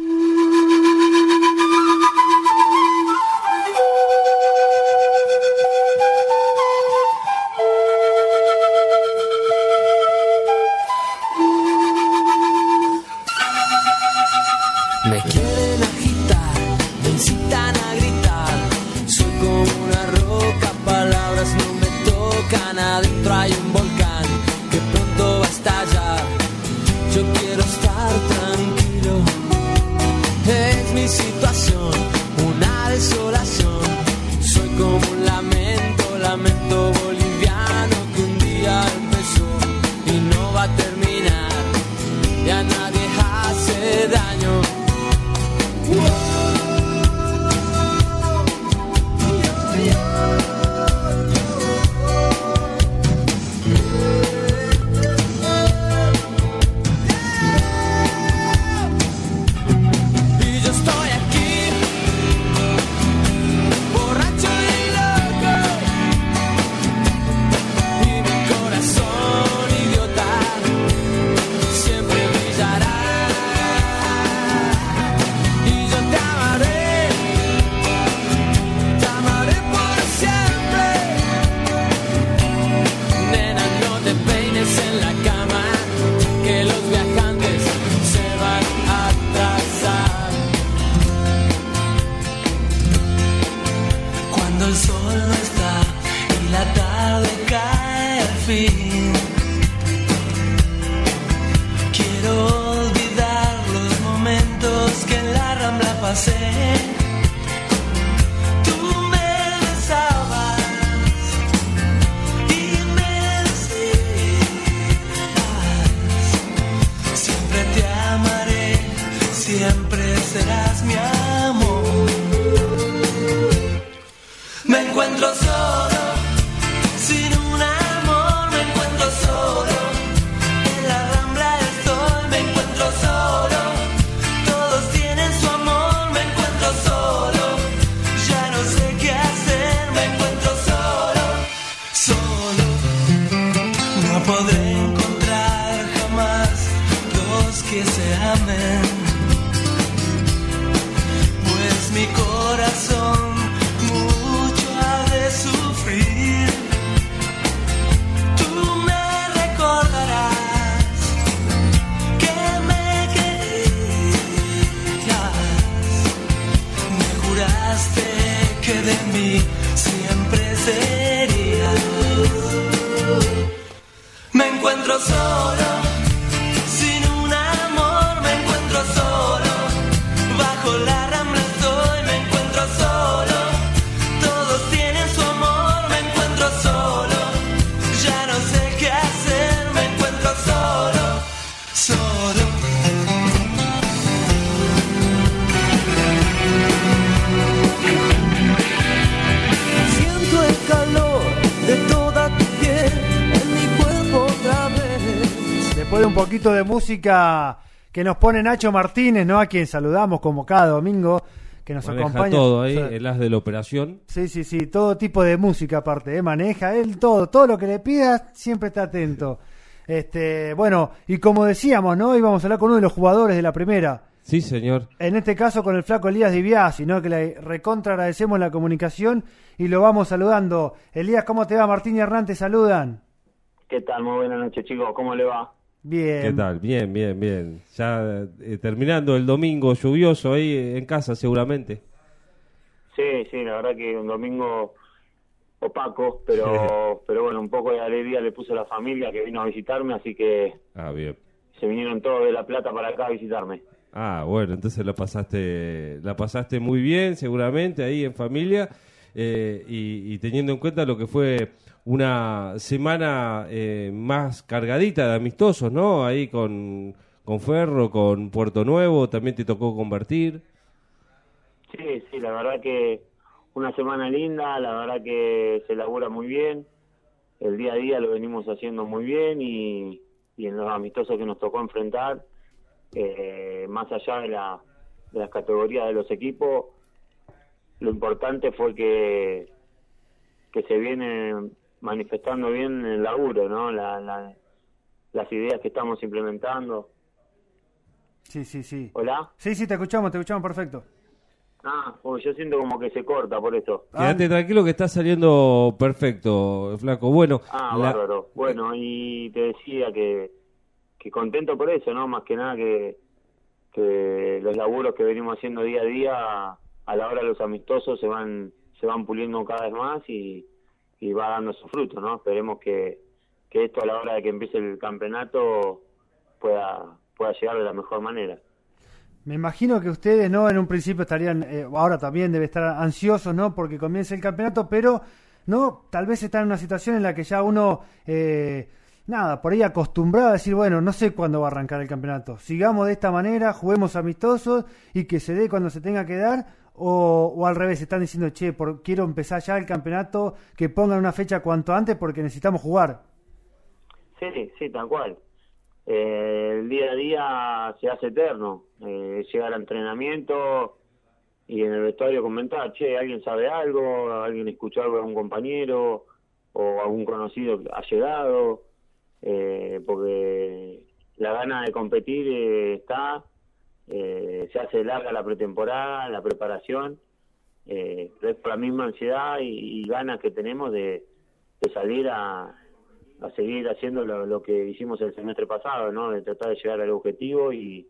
Me quieren agitar, me incitan a gritar. Soy como una roca, palabras no me tocan. Adentro hay un volcán que pronto va a estallar. Yo quiero estar tranquilo. Es mi situación, una desolación. Soy como un lamento boliviano que un día empezó y no va a terminar. Y a nadie hace daño. Pues mi corazón mucho poquito de música que nos pone Nacho Martínez, ¿no? A quien saludamos como cada domingo, que nos Maneja acompaña. todo ahí, O sea, el as de la operación. sí, todo tipo de música aparte, maneja él todo lo que le pidas, siempre está atento. Bueno, y como decíamos, ¿no? Íbamos a hablar con uno de los jugadores de la primera. Sí, señor. En este caso con el flaco Elías Di Biasi, ¿no? Que le recontra agradecemos la comunicación y lo vamos saludando. Elías, ¿cómo te va? Martín y Hernán te saludan. ¿Qué tal? Muy buenas noches, chicos. ¿Cómo le va? Bien. ¿Qué tal? Bien. Ya terminando el domingo lluvioso ahí en casa seguramente. Sí, la verdad que un domingo opaco, pero bueno, un poco de alegría le puso la familia que vino a visitarme, así que Bien. se vinieron todos de La Plata para acá a visitarme. Bueno, entonces la pasaste muy bien seguramente ahí en familia y teniendo en cuenta lo que fue una semana más cargadita de amistosos, ¿no? Ahí con Ferro, con Puerto Nuevo, también te tocó convertir. Sí, la verdad que una semana linda, la verdad que se labura muy bien, el día a día lo venimos haciendo muy bien y en los amistosos que nos tocó enfrentar, más allá de las categorías de los equipos, lo importante fue que se viene manifestando bien el laburo, ¿no? Las ideas que estamos implementando. Sí. ¿Hola? Sí, te escuchamos perfecto. Pues yo siento como que se corta por eso. Quédate tranquilo que está saliendo perfecto, flaco. Bueno, bárbaro. Bueno, y te decía que contento por eso, ¿no? Más que nada que los laburos que venimos haciendo día a día, a la hora de los amistosos, se van puliendo cada vez más y va dando su fruto, ¿no? Esperemos que esto a la hora de que empiece el campeonato pueda llegar de la mejor manera. Me imagino que ustedes, ¿no? En un principio estarían, ahora también debe estar ansiosos, ¿no? Porque comience el campeonato, pero, ¿no? Tal vez están en una situación en la que ya uno, por ahí acostumbrado a decir, bueno, no sé cuándo va a arrancar el campeonato. Sigamos de esta manera, juguemos amistosos y que se dé cuando se tenga que dar, o al revés, están diciendo, quiero empezar ya el campeonato, que pongan una fecha cuanto antes porque necesitamos jugar. Sí, tal cual. El día a día se hace eterno, llegar al entrenamiento y en el vestuario comentar, alguien sabe algo, alguien escuchó algo de un compañero o algún conocido ha llegado, porque la gana de competir está, se hace larga la pretemporada, la preparación, pero es por la misma ansiedad y ganas que tenemos de salir a seguir haciendo lo que hicimos el semestre pasado, ¿no? De tratar de llegar al objetivo y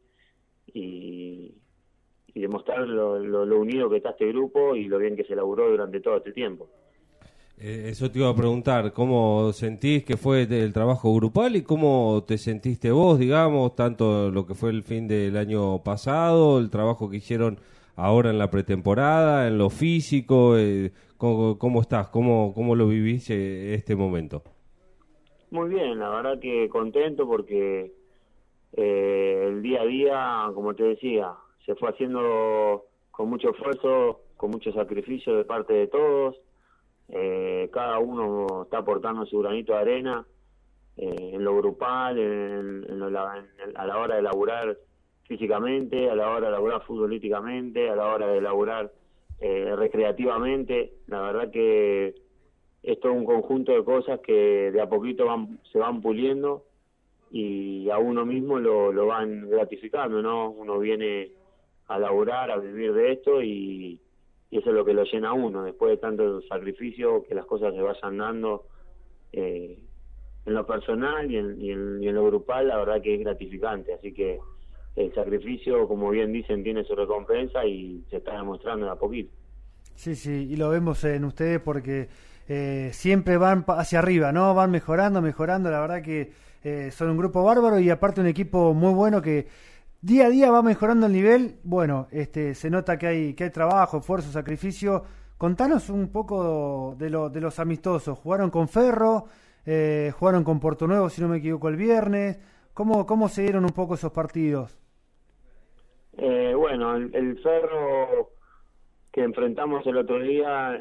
demostrar lo unido que está este grupo y lo bien que se laburó durante todo este tiempo. Eso te iba a preguntar, ¿cómo sentís que fue el trabajo grupal y cómo te sentiste vos, digamos, tanto lo que fue el fin del año pasado, el trabajo que hicieron ahora en la pretemporada, en lo físico? ¿Cómo estás? ¿Cómo lo vivís este momento? Muy bien, la verdad que contento porque el día a día, como te decía, se fue haciendo con mucho esfuerzo, con mucho sacrificio de parte de todos. Cada uno está aportando su granito de arena en lo grupal, a la hora de laburar físicamente, a la hora de laburar futbolísticamente, a la hora de laburar recreativamente. La verdad que es todo un conjunto de cosas que de a poquito se van puliendo y a uno mismo lo van gratificando, ¿no? Uno viene a laburar, a vivir de esto y eso es lo que lo llena a uno, después de tanto sacrificio, que las cosas se vayan dando en lo personal y en lo grupal, la verdad que es gratificante, así que el sacrificio, como bien dicen, tiene su recompensa y se está demostrando de a poquito. Sí, y lo vemos en ustedes porque siempre van hacia arriba, ¿no? Van mejorando, la verdad que son un grupo bárbaro y aparte un equipo muy bueno que día a día va mejorando el nivel. Bueno, se nota que hay trabajo, esfuerzo, sacrificio. Contanos un poco de los amistosos. Jugaron con Ferro, jugaron con Puerto Nuevo, si no me equivoco, el viernes. ¿Cómo se dieron un poco esos partidos? Bueno, el Ferro que enfrentamos el otro día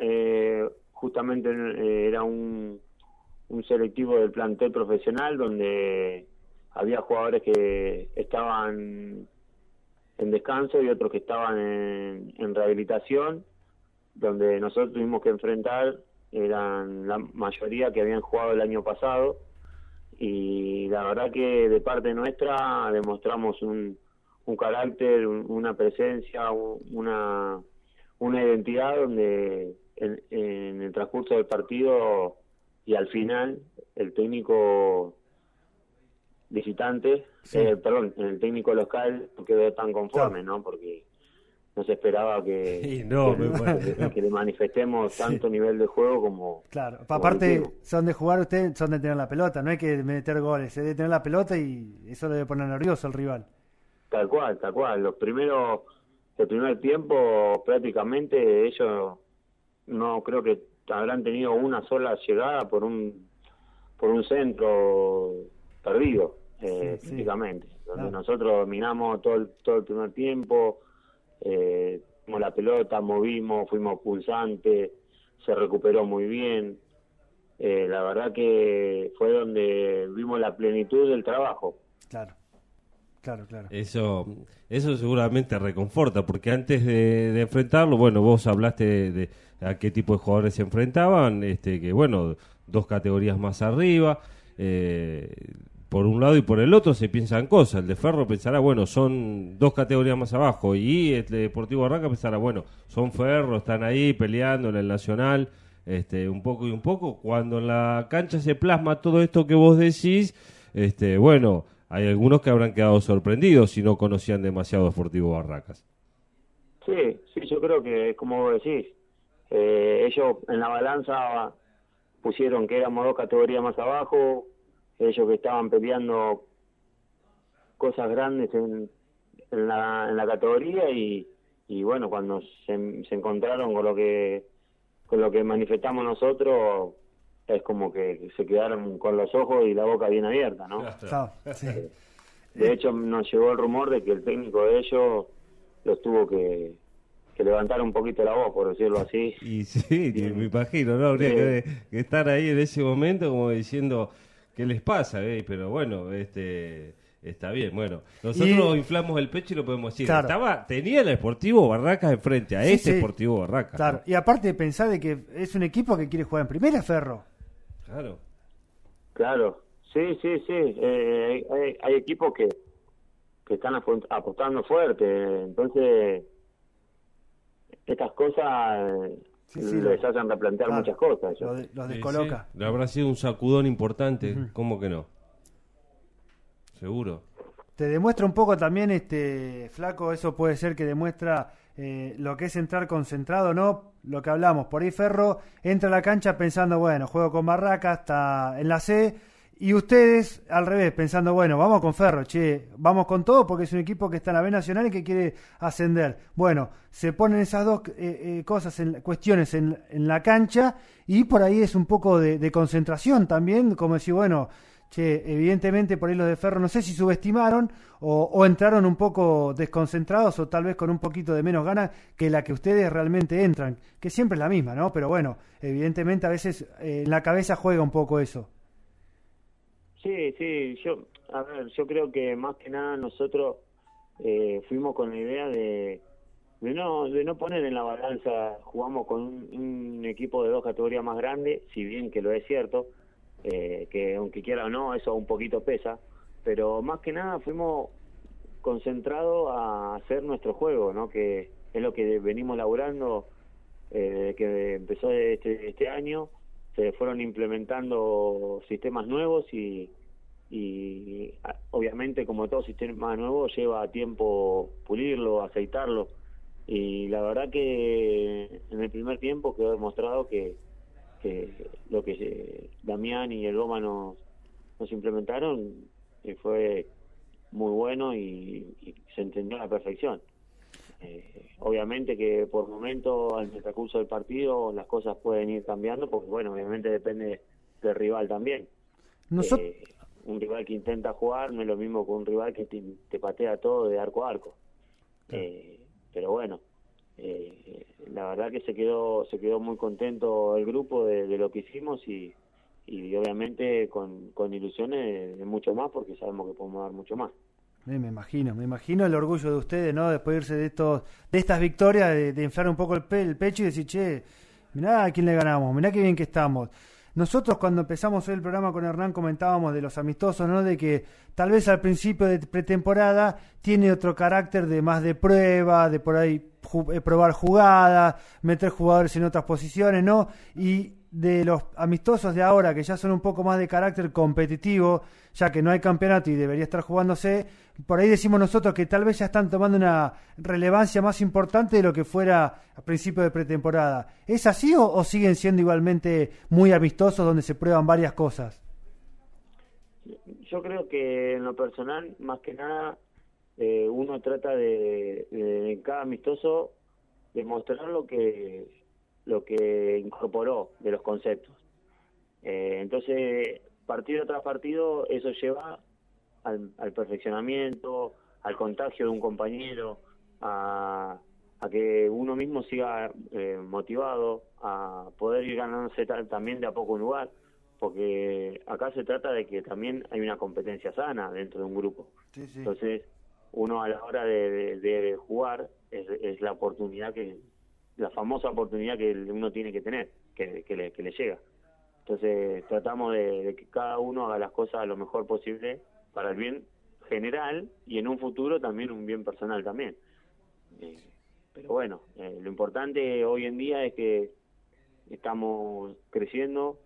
justamente era un selectivo del plantel profesional donde había jugadores que estaban en descanso y otros que estaban en rehabilitación, donde nosotros tuvimos que enfrentar, eran la mayoría que habían jugado el año pasado, y la verdad que de parte nuestra demostramos un carácter, una presencia, una identidad donde en el transcurso del partido y al final el técnico visitante, el técnico local no quedó tan conforme, ¿no? Porque no se esperaba que le manifestemos tanto nivel de juego como... Claro, como aparte hicimos. son de jugar ustedes, son de tener la pelota, no hay que meter goles, es de tener la pelota y eso le debe poner nervioso al rival. Tal cual. El primer tiempo prácticamente ellos no creo que habrán tenido una sola llegada por un centro perdido, prácticamente. Donde nosotros dominamos todo el primer tiempo, tomamos la pelota, movimos, fuimos pulsantes, se recuperó muy bien. La verdad que fue donde vimos la plenitud del trabajo. Claro. Eso seguramente reconforta, porque antes de enfrentarlo, bueno, vos hablaste de a qué tipo de jugadores se enfrentaban, que bueno, 2 categorías más arriba, por un lado y por el otro se piensan cosas. El de Ferro pensará, bueno, son 2 categorías más abajo, y el de Deportivo Barraca pensará, bueno, son Ferro, están ahí peleando en el Nacional, un poco y un poco. Cuando en la cancha se plasma todo esto que vos decís, bueno, hay algunos que habrán quedado sorprendidos si no conocían demasiado Deportivo Barracas. Sí, yo creo que, como vos decís, ellos en la balanza pusieron que éramos 2 categorías más abajo, ellos que estaban peleando cosas grandes en la categoría, y bueno, cuando se encontraron con lo que manifestamos nosotros, es como que se quedaron con los ojos y la boca bien abierta, ¿no? De hecho, nos llegó el rumor de que el técnico de ellos los tuvo que levantar un poquito la voz, por decirlo así. Y sí, me imagino, ¿no? Habría que estar ahí en ese momento como diciendo, ¿qué les pasa? Pero bueno, está bien. Bueno, nosotros inflamos el pecho y lo podemos decir. Claro. Tenía el Deportivo Barracas enfrente, Deportivo Barracas. Claro, ¿no? y aparte de pensar de que es un equipo que quiere jugar en primera, Ferro. Claro, sí. Hay equipos que están apostando fuerte, entonces estas cosas les hacen replantear muchas cosas. Los descoloca. Sí. Habrá sido un sacudón importante, ¿cómo que no? Seguro. Te demuestra un poco también, Flaco, eso puede ser que demuestra lo que es entrar concentrado, ¿no? Lo que hablamos, por ahí Ferro entra a la cancha pensando, bueno, juego con Barracas, está en la C, y ustedes al revés, pensando, bueno, vamos con Ferro, vamos con todo porque es un equipo que está en la B Nacional y que quiere ascender. Bueno, se ponen esas dos cuestiones en la cancha, y por ahí es un poco de concentración también, como decir, bueno, evidentemente por ahí los de Ferro no sé si subestimaron o entraron un poco desconcentrados, o tal vez con un poquito de menos ganas que la que ustedes realmente entran, que siempre es la misma, ¿no? Pero bueno, evidentemente a veces en la cabeza juega un poco eso. Sí, yo creo que más que nada nosotros fuimos con la idea de no poner en la balanza, jugamos con un equipo de 2 categorías más grandes, si bien que lo es cierto, que aunque quiera o no, eso un poquito pesa, pero más que nada fuimos concentrados a hacer nuestro juego, ¿no? Que es lo que venimos laburando que empezó este año. Se fueron implementando sistemas nuevos y obviamente, como todo sistema nuevo, lleva tiempo pulirlo, aceitarlo, y la verdad que en el primer tiempo quedó demostrado que lo que Damián y el Goma nos implementaron fue muy bueno y se entendió a la perfección. Obviamente que por momentos al transcurso del partido las cosas pueden ir cambiando, porque bueno, obviamente depende del rival también. Un rival que intenta jugar no es lo mismo que un rival que te patea todo de arco a arco. Pero bueno, la verdad que se quedó muy contento el grupo de lo que hicimos, y y obviamente con ilusiones de mucho más, porque sabemos que podemos dar mucho más. Me imagino el orgullo de ustedes, ¿no? Después de irse de estas victorias, de inflar un poco el pecho y decir, che, mirá a quién le ganamos, mirá qué bien que estamos. Nosotros cuando empezamos hoy el programa con Hernán comentábamos de los amistosos, ¿no? De que tal vez al principio de pretemporada tiene otro carácter de más de prueba, de por ahí probar jugadas, meter jugadores en otras posiciones, ¿no? Y de los amistosos de ahora, que ya son un poco más de carácter competitivo, ya que no hay campeonato y debería estar jugándose, por ahí decimos nosotros que tal vez ya están tomando una relevancia más importante de lo que fuera a principio de pretemporada. ¿Es así o siguen siendo igualmente muy amistosos donde se prueban varias cosas? Yo creo que en lo personal, más que nada, uno trata de en cada amistoso demostrar lo que incorporó de los conceptos. Entonces, partido tras partido, eso lleva al perfeccionamiento, al contagio de un compañero, a que uno mismo siga motivado, a poder ir ganándose también de a poco un lugar, porque acá se trata de que también hay una competencia sana dentro de un grupo. Sí. Entonces, uno a la hora de jugar es la oportunidad la famosa oportunidad que uno tiene que tener, que le llega. Entonces tratamos de que cada uno haga las cosas lo mejor posible para el bien general y en un futuro también un bien personal también. Pero bueno, lo importante hoy en día es que estamos creciendo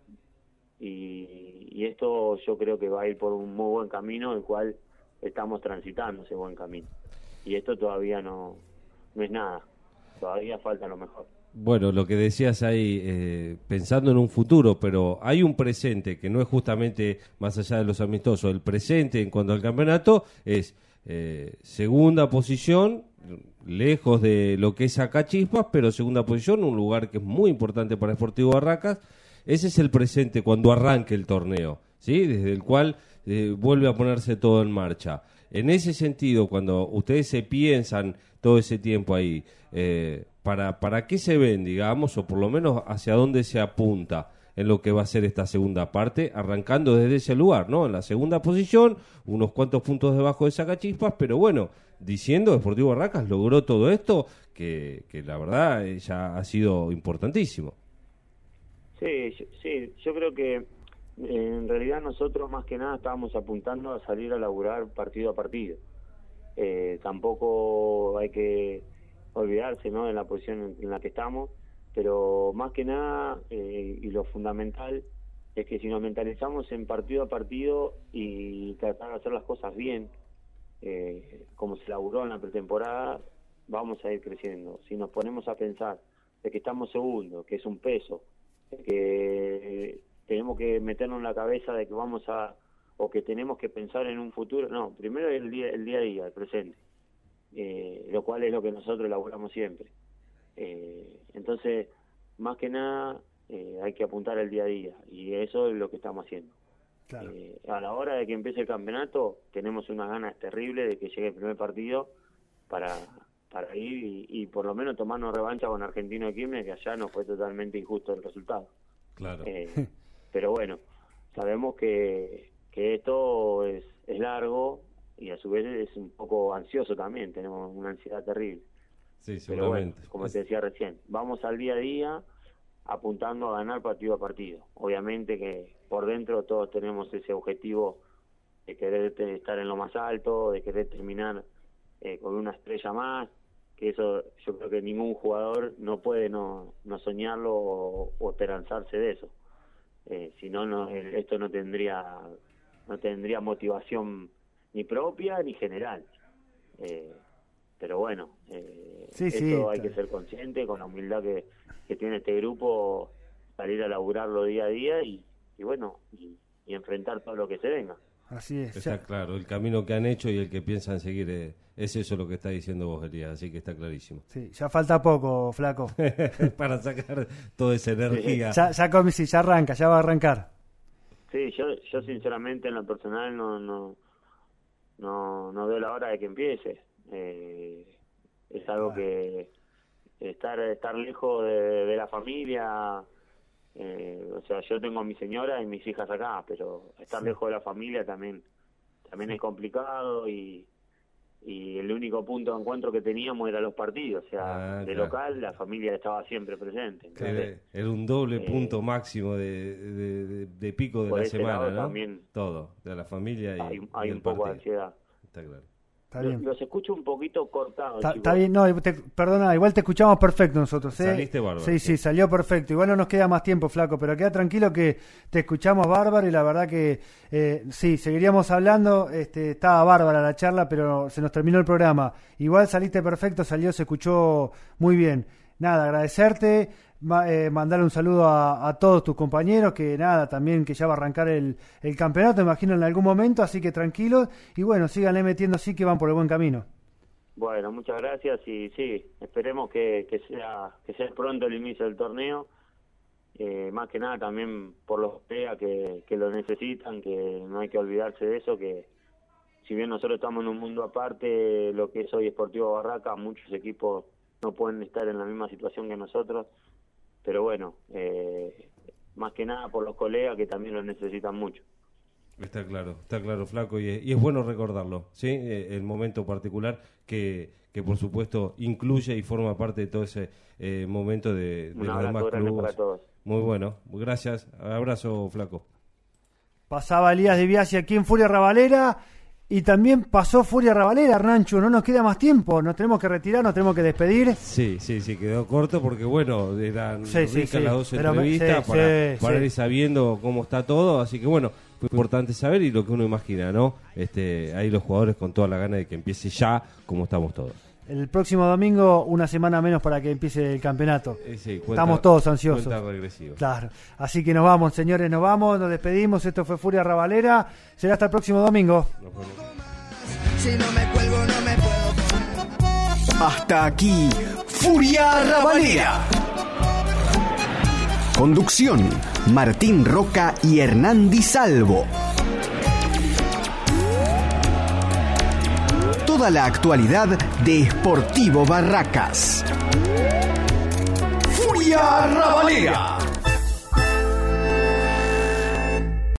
y esto yo creo que va a ir por un muy buen camino, el cual estamos transitando ese buen camino. Y esto todavía no es nada. Todavía falta lo mejor. Bueno, lo que decías ahí, pensando en un futuro, pero hay un presente que no es justamente más allá de los amistosos. El presente en cuanto al campeonato es segunda posición, lejos de lo que es Sacachispas, pero segunda posición, un lugar que es muy importante para Sportivo Barracas. Ese es el presente cuando arranque el torneo, ¿sí? Desde el cual vuelve a ponerse todo en marcha. En ese sentido, cuando ustedes se piensan todo ese tiempo ahí, ¿para qué se ven, digamos, o por lo menos hacia dónde se apunta en lo que va a ser esta segunda parte, arrancando desde ese lugar, ¿no? En la segunda posición, unos cuantos puntos debajo de Sacachispas, pero bueno, diciendo Sportivo Barracas logró todo esto, que la verdad ya ha sido importantísimo. Sí, yo creo que en realidad nosotros más que nada estábamos apuntando a salir a laburar partido a partido. Tampoco hay que olvidarse, ¿no?, de la posición en la que estamos, pero más que nada y lo fundamental es que si nos mentalizamos en partido a partido y tratar de hacer las cosas bien, como se laburó en la pretemporada, vamos a ir creciendo. Si nos ponemos a pensar de que estamos segundos, que es un peso, que tenemos que meternos en la cabeza de que vamos a, o que tenemos que pensar en un futuro, no, primero el día a día, el presente, lo cual es lo que nosotros elaboramos siempre. Entonces, más que nada, hay que apuntar al día a día, y eso es lo que estamos haciendo. Claro. A la hora de que empiece el campeonato, tenemos unas ganas terribles de que llegue el primer partido para ir y por lo menos tomarnos revancha con Argentino de Quilmes, que allá no fue totalmente injusto el resultado. Claro. Pero bueno, sabemos que esto es largo y a su vez es un poco ansioso también, tenemos una ansiedad terrible. Sí, pero bueno, seguramente. como te decía recién, vamos al día a día apuntando a ganar partido a partido. Obviamente que por dentro todos tenemos ese objetivo de querer estar en lo más alto, de querer terminar con una estrella más, que eso yo creo que ningún jugador no puede no soñarlo o esperanzarse de eso. Si no, esto no tendría motivación ni propia ni general. Pero bueno, eso hay que ser consciente, con la humildad que tiene este grupo, salir a laburarlo día a día y bueno, y enfrentar todo lo que se venga. Así es. Está claro, el camino que han hecho y el que piensan seguir es eso lo que está diciendo vos, Elías, así que está clarísimo. Sí, ya falta poco, flaco. Para sacar toda esa energía. Ya arranca, ya va a arrancar. Sí, yo sinceramente en lo personal no veo la hora de que empiece. Es algo que estar lejos de la familia O sea, yo tengo a mi señora y mis hijas acá, pero estar lejos de la familia también es complicado, y el único punto de encuentro que teníamos era los partidos, o sea, de local la familia estaba siempre presente. Entonces, era un doble punto máximo de pico de la semana, ¿no? También todo, de la familia y hay un poco de ansiedad. Está claro. Los escucho un poquito cortados. Está bien, no, perdona, igual te escuchamos perfecto nosotros. Saliste bárbaro. Sí, salió perfecto. Igual no nos queda más tiempo, flaco, pero queda tranquilo que te escuchamos bárbaro, y la verdad que sí, seguiríamos hablando. Estaba bárbara la charla, pero se nos terminó el programa. Igual saliste perfecto, se escuchó muy bien. Nada, agradecerte. Mandarle un saludo a todos tus compañeros, que nada, también que ya va a arrancar el campeonato, imagino, en algún momento, así que tranquilos, y bueno, síganle metiendo, así que van por el buen camino. Bueno, muchas gracias, y sí, esperemos que sea pronto el inicio del torneo, más que nada también por los PEA que lo necesitan, que no hay que olvidarse de eso, que si bien nosotros estamos en un mundo aparte, lo que es hoy Sportivo Barracas, muchos equipos no pueden estar en la misma situación que nosotros. Pero bueno, más que nada por los colegas que también lo necesitan mucho. Está claro, flaco, y es bueno recordarlo, ¿sí? El momento particular que por supuesto incluye y forma parte de todo ese momento de los demás clubes. Para todos. Muy bueno, gracias, abrazo, flaco. Pasaba Elías de Biasi aquí en Furia Rabalera. Y también pasó Furia Rabalera, Hernancho, no nos queda más tiempo, nos tenemos que retirar, nos tenemos que despedir. Sí, quedó corto porque bueno, eran ricas las dos entrevistas para ir sabiendo cómo está todo, así que bueno, fue importante saber, y lo que uno imagina, ¿no? Ahí los jugadores con toda la gana de que empiece ya, como estamos todos. El próximo domingo, una semana menos para que empiece el campeonato. Estamos todos ansiosos. Cuenta regresiva. Claro. Así que nos vamos, señores, nos despedimos. Esto fue Furia Rabalera. Será hasta el próximo domingo. Si no me cuelgo, no me puedo. Hasta aquí, Furia Rabalera. Conducción, Martín Roca y Hernán Di Salvo. Toda la actualidad de Sportivo Barracas. Furia Rabalera.